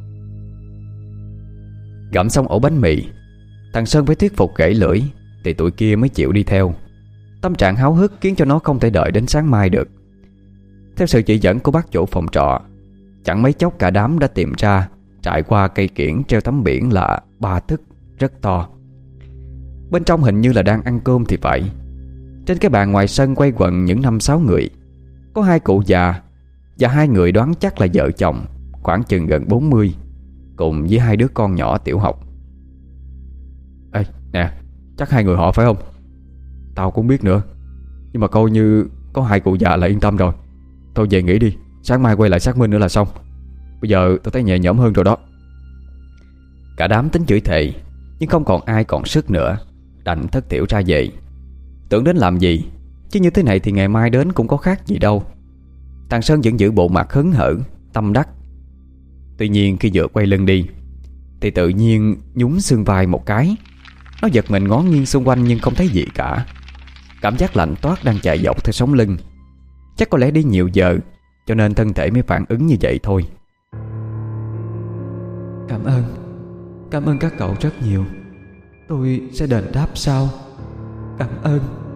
Gặm xong ổ bánh mì, thằng Sơn phải thuyết phục gãy lưỡi thì tụi kia mới chịu đi theo. Tâm trạng háo hức khiến cho nó không thể đợi đến sáng mai được. Theo sự chỉ dẫn của bác chủ phòng trọ, chẳng mấy chốc cả đám đã tìm ra trải qua cây kiển treo tấm biển là ba thức rất to. Bên trong hình như là đang ăn cơm thì phải. Trên cái bàn ngoài sân quay quần những năm sáu người. Có hai cụ già và hai người đoán chắc là vợ chồng, khoảng chừng gần bốn mươi, cùng với hai đứa con nhỏ tiểu học. Ê nè, chắc hai người họ phải không? Tao cũng biết nữa, nhưng mà coi như có hai cụ già là yên tâm rồi. Thôi về nghỉ đi, sáng mai quay lại xác minh nữa là xong. Bây giờ tao thấy nhẹ nhõm hơn rồi đó. Cả đám tính chửi thề, nhưng không còn ai còn sức nữa, đành thất thiểu ra về. Tưởng đến làm gì, chứ như thế này thì ngày mai đến cũng có khác gì đâu. Thằng Sơn vẫn giữ bộ mặt hớn hở, tâm đắc. Tuy nhiên khi vừa quay lưng đi thì tự nhiên nhún xương vai một cái. Nó giật mình ngó nghiêng xung quanh nhưng không thấy gì cả. Cảm giác lạnh toát đang chạy dọc theo sống lưng. Chắc có lẽ đi nhiều giờ cho nên thân thể mới phản ứng như vậy thôi. Cảm ơn Cảm ơn các cậu rất nhiều. Tôi sẽ đền đáp sau. Cảm ơn.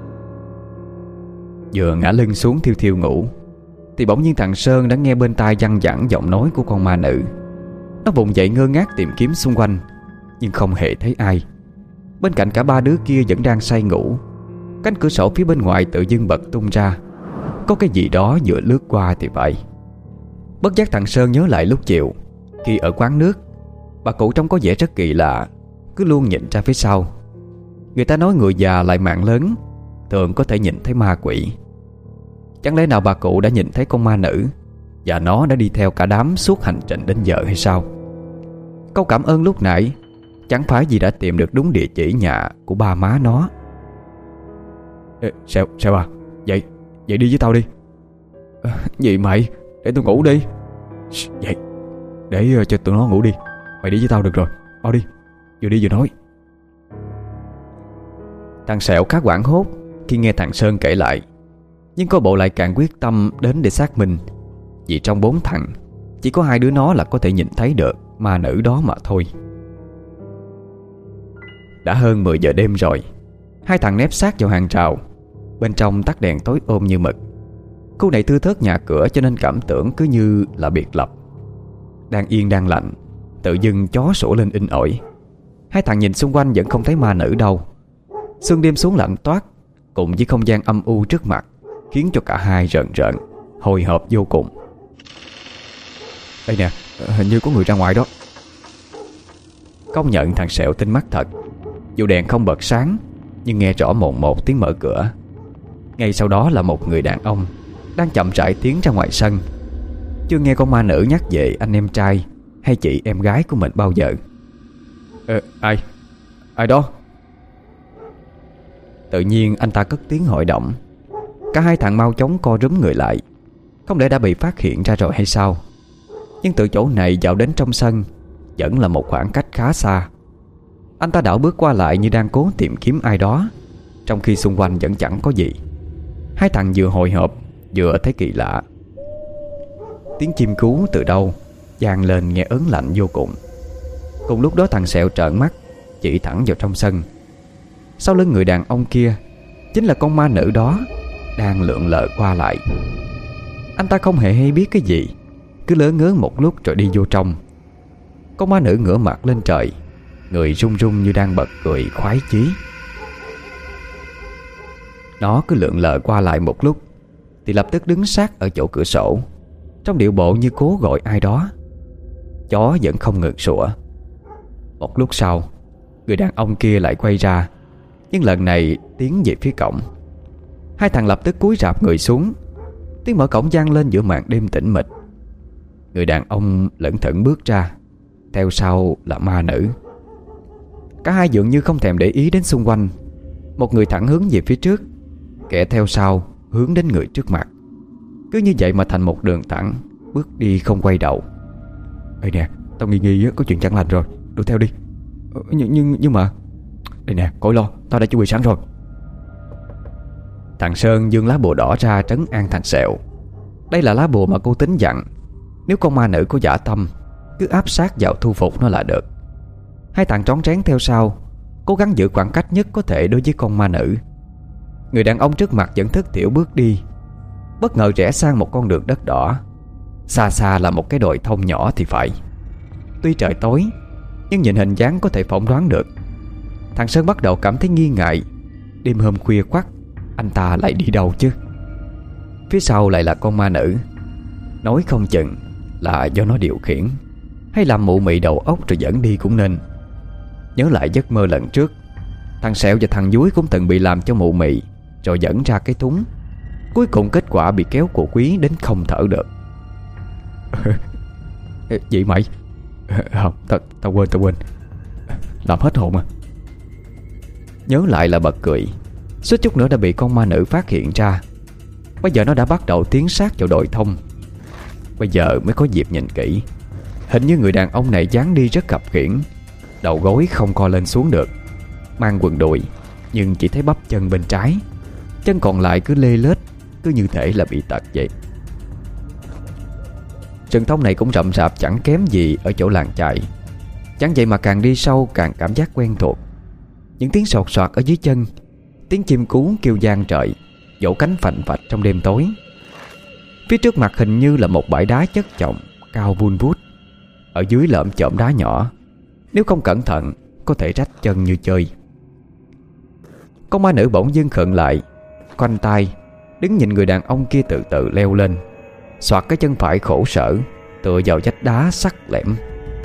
Vừa ngã lưng xuống thiêu thiêu ngủ thì bỗng nhiên thằng Sơn đã nghe bên tai văng vẳng giọng nói của con ma nữ. Nó vùng dậy ngơ ngác tìm kiếm xung quanh, nhưng không hề thấy ai. Bên cạnh cả ba đứa kia vẫn đang say ngủ. Cánh cửa sổ phía bên ngoài tự dưng bật tung ra. Có cái gì đó vừa lướt qua thì phải. Bất giác thằng Sơn nhớ lại lúc chiều khi ở quán nước, bà cụ trông có vẻ rất kỳ lạ, cứ luôn nhìn ra phía sau. Người ta nói người già lại mạng lớn thường có thể nhìn thấy ma quỷ. Chẳng lẽ nào bà cụ đã nhìn thấy con ma nữ và nó đã đi theo cả đám suốt hành trình đến giờ hay sao? Câu cảm ơn lúc nãy chẳng phải vì đã tìm được đúng địa chỉ nhà của ba má nó. Ê, Sẹo, Sẹo à, dậy, dậy đi với tao đi. À, gì mày, để tôi ngủ đi. Dậy, để uh, cho tụi nó ngủ đi. Mày đi với tao được rồi, mau đi. Vừa đi vừa nói. Thằng Sẹo khá hoảng hốt khi nghe thằng Sơn kể lại, nhưng có bộ lại càng quyết tâm đến để xác minh. Vì trong bốn thằng chỉ có hai đứa nó là có thể nhìn thấy được ma nữ đó mà thôi. Đã hơn mười giờ đêm rồi. Hai thằng nép sát vào hàng rào. Bên trong tắt đèn tối ôm như mực. Khu này thưa thớt nhà cửa cho nên cảm tưởng cứ như là biệt lập. Đang yên đang lạnh, tự dưng chó sủa lên inh ỏi. Hai thằng nhìn xung quanh vẫn không thấy ma nữ đâu. Sương đêm xuống lạnh toát cùng với không gian âm u trước mặt khiến cho cả hai rợn rợn, hồi hộp vô cùng. Đây nè, hình như có người ra ngoài đó. Công nhận thằng Sẹo tinh mắt thật. Dù đèn không bật sáng nhưng nghe rõ mồn một tiếng mở cửa. Ngay sau đó là một người đàn ông đang chậm rãi tiến ra ngoài sân. Chưa nghe con ma nữ nhắc về anh em trai hay chị em gái của mình bao giờ. Ờ, ai? Ai đó? Tự nhiên anh ta cất tiếng hội động. Cả hai thằng mau chóng co rúm người lại. Không lẽ đã bị phát hiện ra rồi hay sao? Nhưng từ chỗ này vào đến trong sân vẫn là một khoảng cách khá xa. Anh ta đảo bước qua lại như đang cố tìm kiếm ai đó, trong khi xung quanh vẫn chẳng có gì. Hai thằng vừa hồi hộp vừa thấy kỳ lạ. Tiếng chim cú từ đâu vang lên nghe ớn lạnh vô cùng. Cùng lúc đó thằng Sẹo trợn mắt chỉ thẳng vào trong sân. Sau lưng người đàn ông kia chính là con ma nữ đó đang lượn lờ qua lại. Anh ta không hề hay biết cái gì, cứ lớ ngớ một lúc rồi đi vô trong. Con ma nữ ngửa mặt lên trời, người run run như đang bật cười khoái chí. Nó cứ lượn lờ qua lại một lúc thì lập tức đứng sát ở chỗ cửa sổ, trong điệu bộ như cố gọi ai đó. Chó vẫn không ngừng sủa. Một lúc sau, người đàn ông kia lại quay ra, nhưng lần này tiến về phía cổng. Hai thằng lập tức cúi rạp người xuống. Tiếng mở cổng vang lên giữa màn đêm tĩnh mịch. Người đàn ông lững thững bước ra, theo sau là ma nữ. Cả hai dường như không thèm để ý đến xung quanh. Một người thẳng hướng về phía trước, kẻ theo sau hướng đến người trước mặt. Cứ như vậy mà thành một đường thẳng, bước đi không quay đầu. Ê nè, tao nghi nghi có chuyện chẳng lành rồi, đuổi theo đi. Nhưng, nhưng, nhưng mà đây nè, khỏi lo, tao Tao đã chuẩn bị sẵn rồi. Thằng Sơn giương lá bùa đỏ ra trấn an thằng Sẹo. Đây là lá bùa mà cô tính dặn, nếu con ma nữ có dã tâm, cứ áp sát vào thu phục nó là được. Hai thằng trón trén theo sau, cố gắng giữ khoảng cách nhất có thể đối với con ma nữ. Người đàn ông trước mặt vẫn thất thiểu bước đi, bất ngờ rẽ sang một con đường đất đỏ. Xa xa là một cái đồi thông nhỏ thì phải. Tuy trời tối, nhưng nhìn hình dáng có thể phỏng đoán được. Thằng Sơn bắt đầu cảm thấy nghi ngại. Đêm hôm khuya khoắt, anh ta lại đi đâu chứ? Phía sau lại là con ma nữ. Nói không chừng là do nó điều khiển, hay làm mụ mị đầu óc rồi dẫn đi cũng nên. Nhớ lại giấc mơ lần trước, thằng Sẹo và thằng Dúi cũng từng bị làm cho mụ mị rồi dẫn ra cái thúng. Cuối cùng kết quả bị kéo cổ quý đến không thở được. Gì mày? Không, tao, tao quên, tao quên. Làm hết hồn à. Nhớ lại là bật cười. Suýt chút nữa đã bị con ma nữ phát hiện ra. Bây giờ nó đã bắt đầu tiến sát vào đồi thông. Bây giờ mới có dịp nhìn kỹ. Hình như người đàn ông này dáng đi rất khập khiễng, đầu gối không co lên xuống được, mang quần đùi nhưng chỉ thấy bắp chân bên trái, chân còn lại cứ lê lết, cứ như thể là bị tật vậy. Rừng thông này cũng rậm rạp chẳng kém gì ở chỗ làng chài. Chẳng vậy mà càng đi sâu càng cảm giác quen thuộc. Những tiếng sột soạt ở dưới chân, tiếng chim cú kêu vang trời, vỗ cánh phành phạch trong đêm tối. Phía trước mặt hình như là một bãi đá chất chồng, cao vun vút. Ở dưới lởm chởm đá nhỏ, nếu không cẩn thận có thể rách chân như chơi. Con ma nữ bỗng dưng khựng lại, khoanh tay đứng nhìn người đàn ông kia từ từ leo lên, xoạc cái chân phải khổ sở tựa vào vách đá sắc lẻm.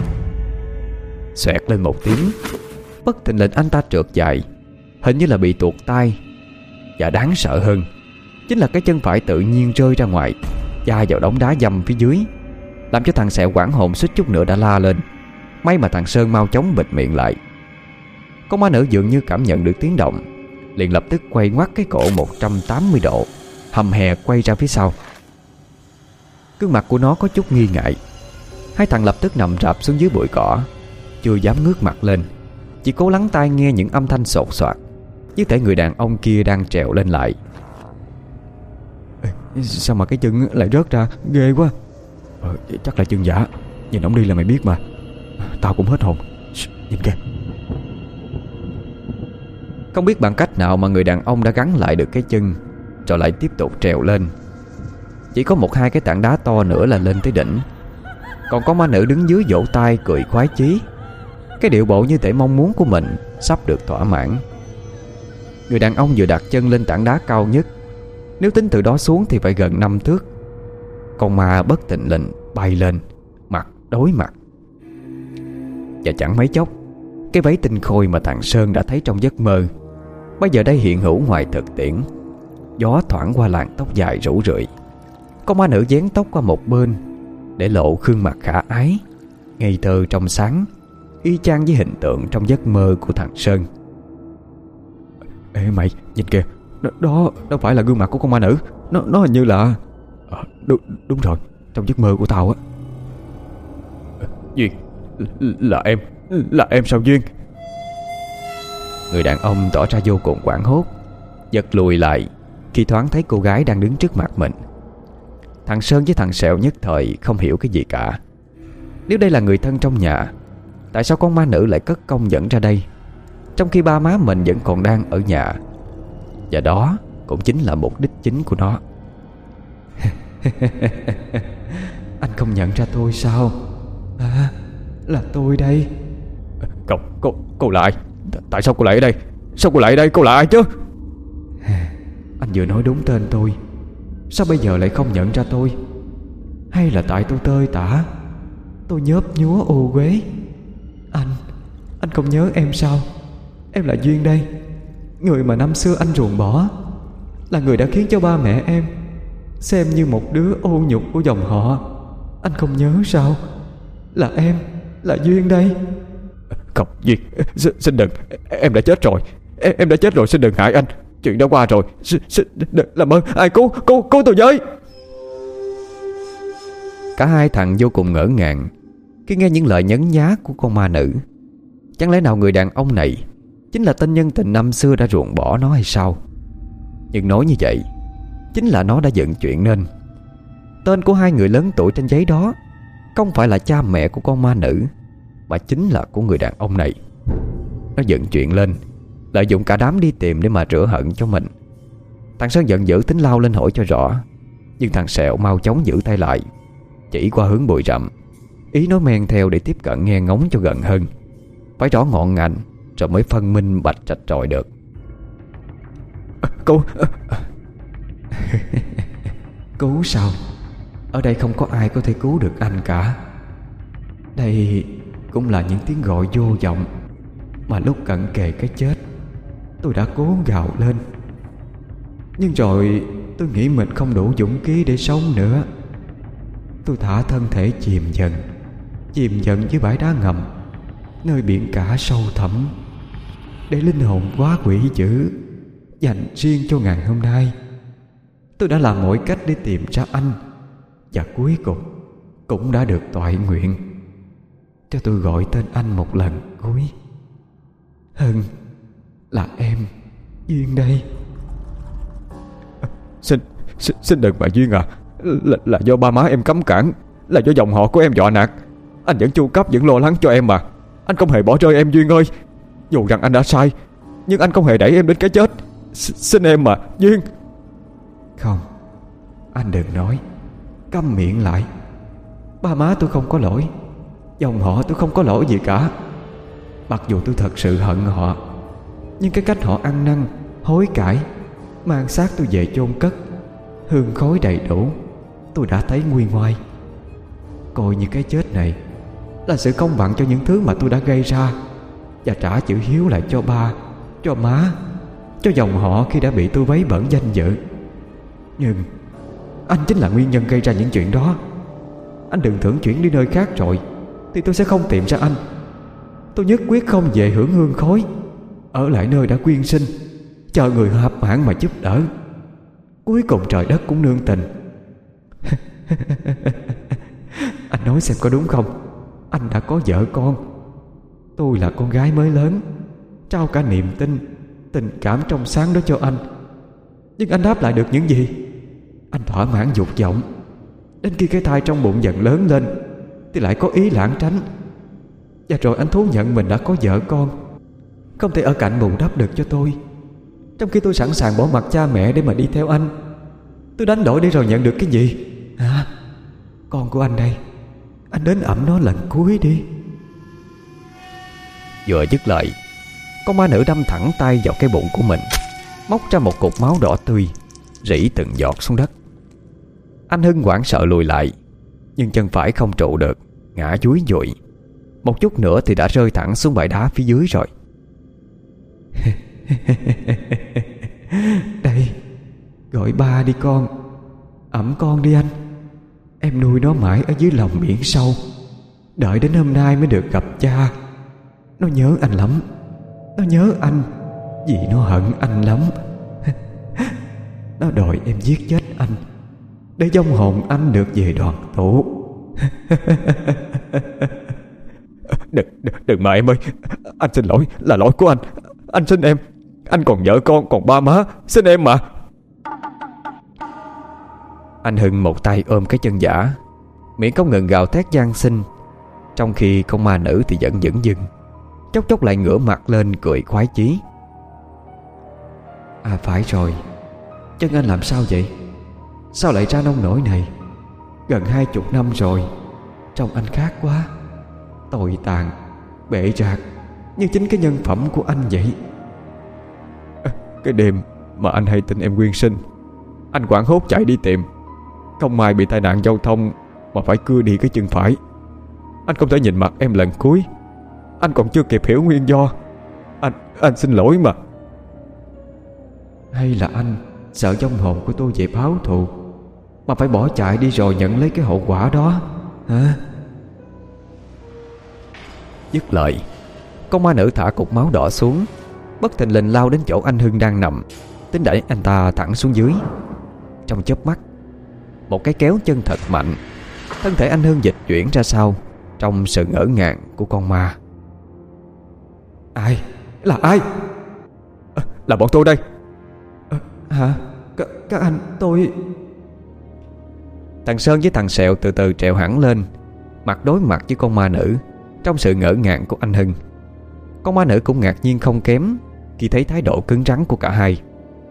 Xoẹt lên một tiếng, bất thình lình anh ta trượt dài, hình như là bị tuột tay. Và đáng sợ hơn chính là cái chân phải tự nhiên rơi ra ngoài, va vào đống đá dầm phía dưới, làm cho thằng Sẹo hoảng hồn suýt chút nữa đã la lên. May mà thằng Sơn mau chóng bịt miệng lại. Con ma nữ dường như cảm nhận được tiếng động, liền lập tức quay ngoắt cái cổ một trăm tám mươi độ, hầm hè quay ra phía sau. Gương mặt của nó có chút nghi ngại. Hai thằng lập tức nằm rạp xuống dưới bụi cỏ, chưa dám ngước mặt lên, chỉ cố lắng tai nghe những âm thanh sột soạt, như thể người đàn ông kia đang trèo lên lại. Ê, sao mà cái chân lại rớt ra, ghê quá. ờ, Chắc là chân giả. Nhìn ổng đi là mày biết mà. Tao cũng hết hồn. Nhìn kìa. Không biết bằng cách nào mà người đàn ông đã gắn lại được cái chân, rồi lại tiếp tục trèo lên. Chỉ có một hai cái tảng đá to nữa là lên tới đỉnh. Còn con ma nữ đứng dưới vỗ tay cười khoái chí, cái điệu bộ như thể mong muốn của mình sắp được thỏa mãn. Người đàn ông vừa đặt chân lên tảng đá cao nhất, nếu tính từ đó xuống thì phải gần năm thước. Con ma bất thình lình bay lên, mặt đối mặt. Và chẳng mấy chốc, cái váy tinh khôi mà thằng Sơn đã thấy trong giấc mơ bây giờ đây hiện hữu ngoài thực tiễn. Gió thoảng qua làn tóc dài rủ rượi. Con ma nữ vén tóc qua một bên, để lộ gương mặt khả ái, ngây thơ trong sáng, y chang với hình tượng trong giấc mơ của thằng Sơn. Ê mày, nhìn kìa. Đó, đó, đó phải là gương mặt của con ma nữ. Nó nó hình như là à, đúng, đúng rồi, trong giấc mơ của tao á. Duyên, là em, là em sao Duyên? Người đàn ông tỏ ra vô cùng hoảng hốt, giật lùi lại khi thoáng thấy cô gái đang đứng trước mặt mình. Thằng Sơn với thằng Sẹo nhất thời không hiểu cái gì cả. Nếu đây là người thân trong nhà, tại sao con ma nữ lại cất công dẫn ra đây, trong khi ba má mình vẫn còn đang ở nhà? Và đó cũng chính là mục đích chính của nó. Anh không nhận ra tôi sao? À, là tôi đây. Cậu, cô, cô là ai? Tại sao cô lại ở đây? Sao cô lại ở đây? Cô là ai chứ? Anh vừa nói đúng tên tôi, sao bây giờ lại không nhận ra tôi? Hay là tại tôi tơi tả, tôi nhớp nhúa ô uế? Anh, anh không nhớ em sao? Em là Duyên đây, người mà năm xưa anh ruồng bỏ, là người đã khiến cho ba mẹ em xem như một đứa ô nhục của dòng họ. Anh không nhớ sao? Là em, là Duyên đây. Không, Duyên, xin, xin đừng. Em đã chết rồi. Em, em đã chết rồi, xin đừng hại anh. Chuyện đã qua rồi. Xin, xin đừng, làm ơn, ai cứu, cứu, cứu tôi với. Cả hai thằng vô cùng ngỡ ngàng khi nghe những lời nhấn nhá của con ma nữ. Chẳng lẽ nào người đàn ông này chính là tên nhân tình năm xưa đã ruồng bỏ nó hay sao? Nhưng nói như vậy chính là nó đã dựng chuyện nên tên của hai người lớn tuổi trên giấy đó không phải là cha mẹ của con ma nữ, mà chính là của người đàn ông này. Nó dựng chuyện lên, lợi dụng cả đám đi tìm để mà rửa hận cho mình. Thằng Sơn giận dữ tính lao lên hỏi cho rõ, nhưng thằng Sẹo mau chóng giữ tay lại, chỉ qua hướng bụi rậm, ý nói men theo để tiếp cận nghe ngóng cho gần hơn. Phải rõ ngọn ngành rồi mới phân minh bạch rạch ròi được. Cứu Cứu sao? Ở đây không có ai có thể cứu được anh cả. Đây cũng là những tiếng gọi vô vọng mà lúc cận kề cái chết tôi đã cố gào lên. Nhưng rồi tôi nghĩ mình không đủ dũng khí để sống nữa. Tôi thả thân thể chìm dần Chìm dần dưới bãi đá ngầm, nơi biển cả sâu thẳm, để linh hồn quá quỷ dữ dành riêng cho ngày hôm nay. Tôi đã làm mọi cách để tìm ra anh, và cuối cùng cũng đã được toại nguyện. Cho tôi gọi tên anh một lần cuối. Hân, là em, Duyên đây. Xin, xin, xin đừng mà Duyên à, là, là do ba má em cấm cản, là do dòng họ của em dọa nạt. Anh vẫn chu cấp, vẫn lo lắng cho em mà. Anh không hề bỏ rơi em Duyên ơi. Dù rằng anh đã sai, nhưng anh không hề đẩy em đến cái chết. S- Xin em mà Duyên. Không, anh đừng nói. Câm miệng lại. Ba má tôi không có lỗi, dòng họ tôi không có lỗi gì cả. Mặc dù tôi thật sự hận họ, nhưng cái cách họ ăn năn, hối cải, mang xác tôi về chôn cất, hương khói đầy đủ, tôi đã thấy nguôi ngoai. Coi như cái chết này là sự công bằng cho những thứ mà tôi đã gây ra, và trả chữ hiếu lại cho ba, cho má, cho dòng họ khi đã bị tôi vấy bẩn danh dự. Nhưng anh chính là nguyên nhân gây ra những chuyện đó. Anh đừng tưởng chuyển đi nơi khác rồi thì tôi sẽ không tìm ra anh. Tôi nhất quyết không về hưởng hương khói, ở lại nơi đã quyên sinh, chờ người hợp mãn mà giúp đỡ. Cuối cùng trời đất cũng nương tình. Anh nói xem có đúng không? Anh đã có vợ con, tôi là con gái mới lớn, trao cả niềm tin, tình cảm trong sáng đó cho anh. Nhưng anh đáp lại được những gì? Anh thỏa mãn dục vọng, đến khi cái thai trong bụng dần lớn lên thì lại có ý lảng tránh. Và rồi anh thú nhận mình đã có vợ con, không thể ở cạnh bù đắp được cho tôi, trong khi tôi sẵn sàng bỏ mặt cha mẹ để mà đi theo anh. Tôi đánh đổi để rồi nhận được cái gì? À, con của anh đây. Anh đến ẵm nó lần cuối đi. Vừa dứt lời, con ma nữ đâm thẳng tay vào cái bụng của mình, móc ra một cục máu đỏ tươi, rỉ từng giọt xuống đất. Anh Hưng hoảng sợ lùi lại, nhưng chân phải không trụ được, ngã dúi dụi. Một chút nữa thì đã rơi thẳng xuống bãi đá phía dưới rồi. Đây, gọi ba đi con. Ẵm con đi anh. Em nuôi nó mãi ở dưới lòng biển sâu, đợi đến hôm nay mới được gặp cha. Nó nhớ anh lắm. Nó nhớ anh vì nó hận anh lắm. Nó đòi em giết chết anh để vong hồn anh được về đoàn tụ. Đừng, đừng, đừng mà em ơi. Anh xin lỗi, là lỗi của anh. Anh xin em. Anh còn vợ con, còn ba má. Xin em mà. Anh Hưng một tay ôm cái chân giả, miệng không ngừng gào thét van xin, trong khi con ma nữ thì vẫn dửng dưng, chốc chốc lại ngửa mặt lên cười khoái chí. À phải rồi, chân anh làm sao vậy? Sao lại ra nông nổi này? Gần hai chục năm rồi, trông anh khác quá. Tồi tàn, bệ rạc, như chính cái nhân phẩm của anh vậy. Cái đêm mà anh hay tin em quyên sinh, anh quảng hốt chạy đi tìm, không may bị tai nạn giao thông mà phải cưa đi cái chân phải. Anh không thể nhìn mặt em lần cuối. Anh còn chưa kịp hiểu nguyên do. Anh, anh xin lỗi mà. Hay là anh sợ vong hồn của tôi về báo thù mà phải bỏ chạy đi rồi nhận lấy cái hậu quả đó hả? Dứt lời, con ma nữ thả cục máu đỏ xuống, bất thình lình lao đến chỗ anh Hưng đang nằm, tính đẩy anh ta thẳng xuống dưới. Trong chớp mắt, một cái kéo chân thật mạnh, thân thể anh Hưng dịch chuyển ra sau trong sự ngỡ ngàng của con ma. Ai? Là ai? À, là bọn tôi đây. À, hả? C- các anh, tôi... Thằng Sơn với thằng Sẹo từ từ trèo hẳn lên, mặt đối mặt với con ma nữ, trong sự ngỡ ngàng của anh Hưng. Con ma nữ cũng ngạc nhiên không kém khi thấy thái độ cứng rắn của cả hai.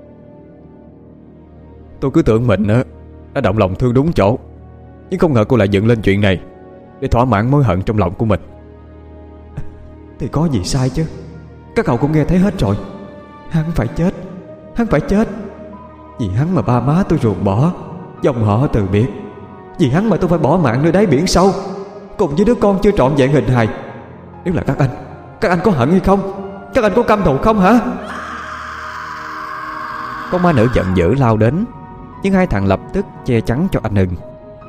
Tôi cứ tưởng mình á đã động lòng thương đúng chỗ, nhưng không ngờ cô lại dựng lên chuyện này để thỏa mãn mối hận trong lòng của mình. Thì có gì sai chứ? Các cậu cũng nghe thấy hết rồi. Hắn phải chết. Hắn phải chết. Vì hắn mà ba má tôi ruồng bỏ, dòng họ từ biệt. Vì hắn mà tôi phải bỏ mạng nơi đáy biển sâu, cùng với đứa con chưa trọn vẹn hình hài. Nếu là các anh, các anh có hận hay không? Các anh có căm thù không hả? Con ma nữ giận dữ lao đến, nhưng hai thằng lập tức che chắn cho anh Hưng.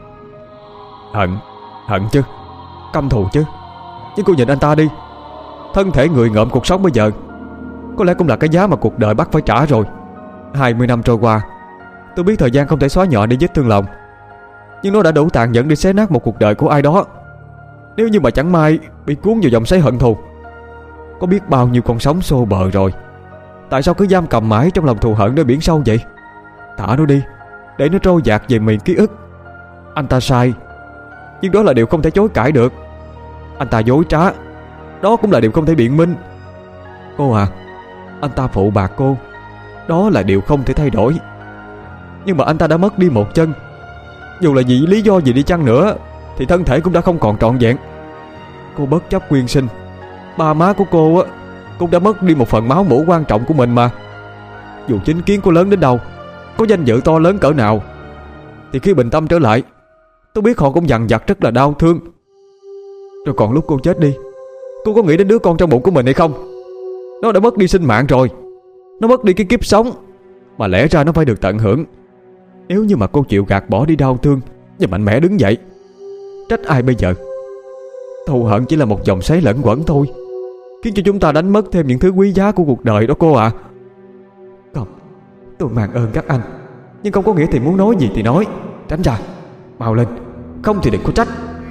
Hận, hận chứ, căm thù chứ. Nhưng cô nhìn anh ta đi, thân thể người ngợm cuộc sống bây giờ, có lẽ cũng là cái giá mà cuộc đời bắt phải trả rồi. Hai mươi năm trôi qua, tôi biết thời gian không thể xóa nhòa đi vết thương lòng, nhưng nó đã đủ tàn nhẫn để xé nát một cuộc đời của ai đó. Nếu như mà chẳng may bị cuốn vào dòng xoáy hận thù, có biết bao nhiêu con sóng xô bờ rồi. Tại sao cứ giam cầm mãi trong lòng thù hận nơi biển sâu vậy? Thả nó đi, để nó trôi dạt về miền ký ức. Anh ta sai, nhưng đó là điều không thể chối cãi được. Anh ta dối trá, đó cũng là điều không thể biện minh. Cô à, anh ta phụ bạc cô, đó là điều không thể thay đổi. Nhưng mà anh ta đã mất đi một chân. Dù là vì lý do gì đi chăng nữa, thì thân thể cũng đã không còn trọn vẹn. Cô bất chấp quyên sinh, ba má của cô á cũng đã mất đi một phần máu mủ quan trọng của mình mà. Dù chính kiến cô lớn đến đâu, có danh dự to lớn cỡ nào, thì khi bình tâm trở lại, tôi biết họ cũng dằn vặt rất là đau thương. Rồi còn lúc cô chết đi, cô có nghĩ đến đứa con trong bụng của mình hay không? Nó đã mất đi sinh mạng rồi, nó mất đi cái kiếp sống mà lẽ ra nó phải được tận hưởng. Nếu như mà cô chịu gạt bỏ đi đau thương và mạnh mẽ đứng dậy, trách ai bây giờ? Thù hận chỉ là một dòng xoáy lẫn quẩn thôi, khiến cho chúng ta đánh mất thêm những thứ quý giá của cuộc đời đó cô ạ. À. Không, tôi mang ơn các anh, nhưng không có nghĩa thì muốn nói gì thì nói. Tránh ra, mau lên, không thì đừng có trách.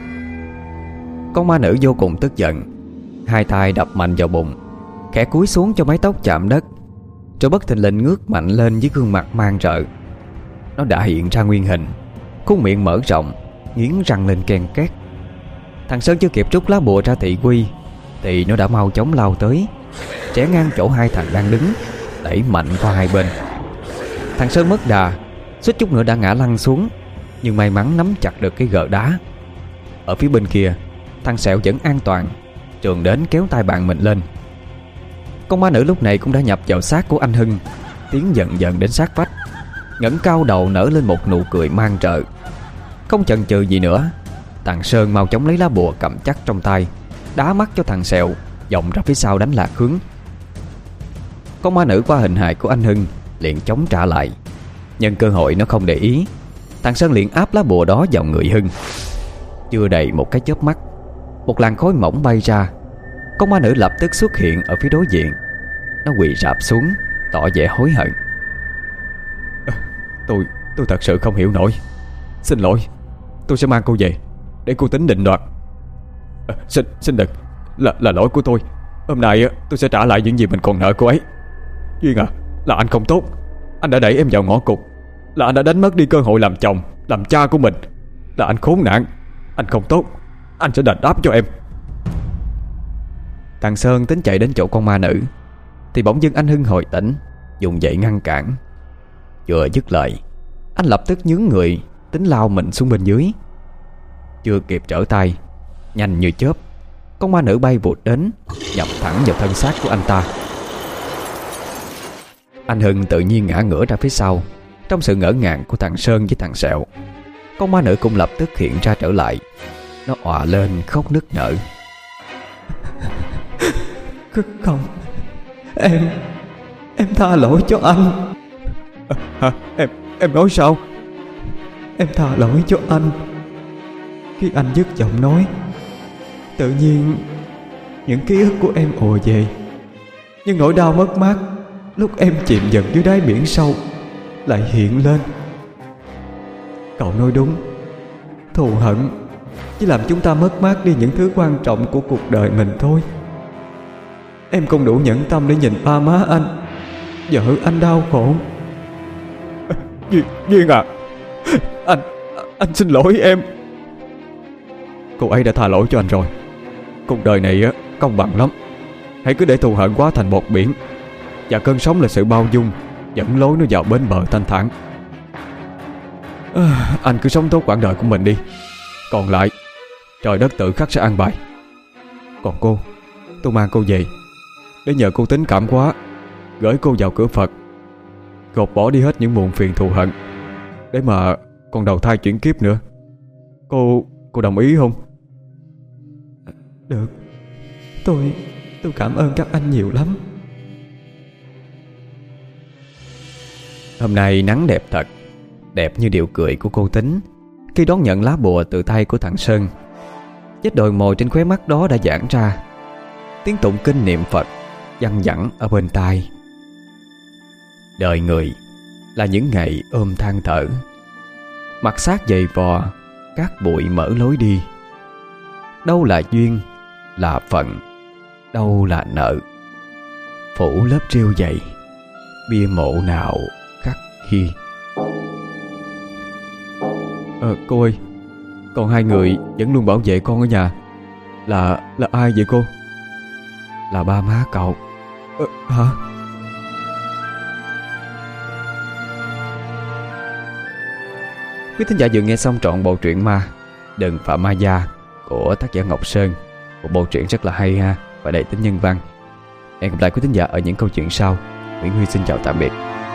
Con ma nữ vô cùng tức giận, hai tay đập mạnh vào bụng, khẽ cúi xuống cho mái tóc chạm đất, rồi bất thình lình ngước mạnh lên với gương mặt mang rợ. Nó đã hiện ra nguyên hình, khuôn miệng mở rộng, nghiến răng lên ken két. Thằng Sơn chưa kịp rút lá bùa ra thị quy, thì nó đã mau chóng lao tới, chẻ ngang chỗ hai thằng đang đứng, đẩy mạnh qua hai bên. Thằng Sơn mất đà, suýt chút nữa đã ngã lăn xuống, nhưng may mắn nắm chặt được cái gờ đá. Ở phía bên kia, thằng Sẹo vẫn an toàn, trườn đến kéo tay bạn mình lên. Con ma nữ lúc này cũng đã nhập vào xác của anh Hưng, tiến dần dần đến sát vách, ngẩng cao đầu nở lên một nụ cười mang rợ. Không chần chừ gì nữa, thằng Sơn mau chóng lấy lá bùa cầm chắc trong tay, đá mắt cho thằng Sẹo vòng ra phía sau đánh lạc hướng. Con ma nữ qua hình hài của anh Hưng liền chống trả lại. Nhân cơ hội nó không để ý, thằng Sơn liền áp lá bùa đó vào người Hưng. Chưa đầy một cái chớp mắt, một làn khói mỏng bay ra. Con ma nữ lập tức xuất hiện ở phía đối diện. Nó quỳ rạp xuống, tỏ vẻ hối hận. à, Tôi tôi thật sự không hiểu nổi. Xin lỗi, tôi sẽ mang cô về để cô tính định đoạt. à, Xin xin đừng, là, là lỗi của tôi. Hôm nay tôi sẽ trả lại những gì mình còn nợ cô ấy. Duyên à, là anh không tốt. Anh đã đẩy em vào ngõ cụt, là anh đã đánh mất đi cơ hội làm chồng, làm cha của mình. Là anh khốn nạn, anh không tốt. Anh sẽ đền đáp cho em. Thằng Sơn tính chạy đến chỗ con ma nữ, thì bỗng dưng anh Hưng hồi tỉnh, dùng dậy ngăn cản. Vừa dứt lời, anh lập tức nhướng người, tính lao mình xuống bên dưới. Chưa kịp trở tay, nhanh như chớp, con ma nữ bay vụt đến, nhập thẳng vào thân xác của anh ta. Anh Hưng tự nhiên ngã ngửa ra phía sau, trong sự ngỡ ngàng của thằng Sơn với thằng Sẹo. Con ma nữ cũng lập tức hiện ra trở lại. Nó òa lên khóc nức nở. Không, Em Em tha lỗi cho anh. à, Hả? Em Em nói sao? Em tha lỗi cho anh. Khi anh dứt giọng nói, tự nhiên những ký ức của em ùa về. Nhưng nỗi đau mất mát lúc em chìm dần dưới đáy biển sâu lại hiện lên. Cậu nói đúng, thù hận chỉ làm chúng ta mất mát đi những thứ quan trọng của cuộc đời mình thôi. Em không đủ nhẫn tâm để nhìn ba má anh, vợ anh đau khổ. Duyên, Duyên à, Anh Anh xin lỗi em. Cô ấy đã tha lỗi cho anh rồi. Cuộc đời này á công bằng lắm. Hãy cứ để thù hận quá thành bọt biển, và cơn sóng là sự bao dung dẫn lối nó vào bến bờ thanh thản. à, Anh cứ sống tốt quãng đời của mình đi. Còn lại trời đất tự khắc sẽ an bài. Còn cô, tôi mang cô về để nhờ cô tính cảm quá, gửi cô vào cửa Phật, gột bỏ đi hết những muộn phiền thù hận, để mà còn đầu thai chuyển kiếp nữa. Cô Cô đồng ý không? Được. Tôi Tôi cảm ơn các anh nhiều lắm. Hôm nay nắng đẹp thật, đẹp như điệu cười của cô Tính khi đón nhận lá bùa từ tay của thằng Sơn. Vết đồi mồi trên khóe mắt đó đã giãn ra. Tiếng tụng kinh niệm Phật văng vẳng ở bên tai. Đời người là những ngày ôm than thở, mặt xác dày vò, cát bụi mở lối đi. Đâu là duyên, là phận, đâu là nợ. Phủ lớp rêu dày, bia mộ nào khắc ghi. Ờ cô ơi, còn hai người vẫn luôn bảo vệ con ở nhà Là là ai vậy cô? Là ba má cậu. Ờ, hả? Quý thính giả vừa nghe xong trọn bộ truyện ma Đừng Phạm Ma Gia của tác giả Ngọc Sơn. Một bộ truyện rất là hay ha, và đầy tính nhân văn. Hẹn gặp lại quý thính giả ở những câu chuyện sau. Nguyễn Huy xin chào tạm biệt.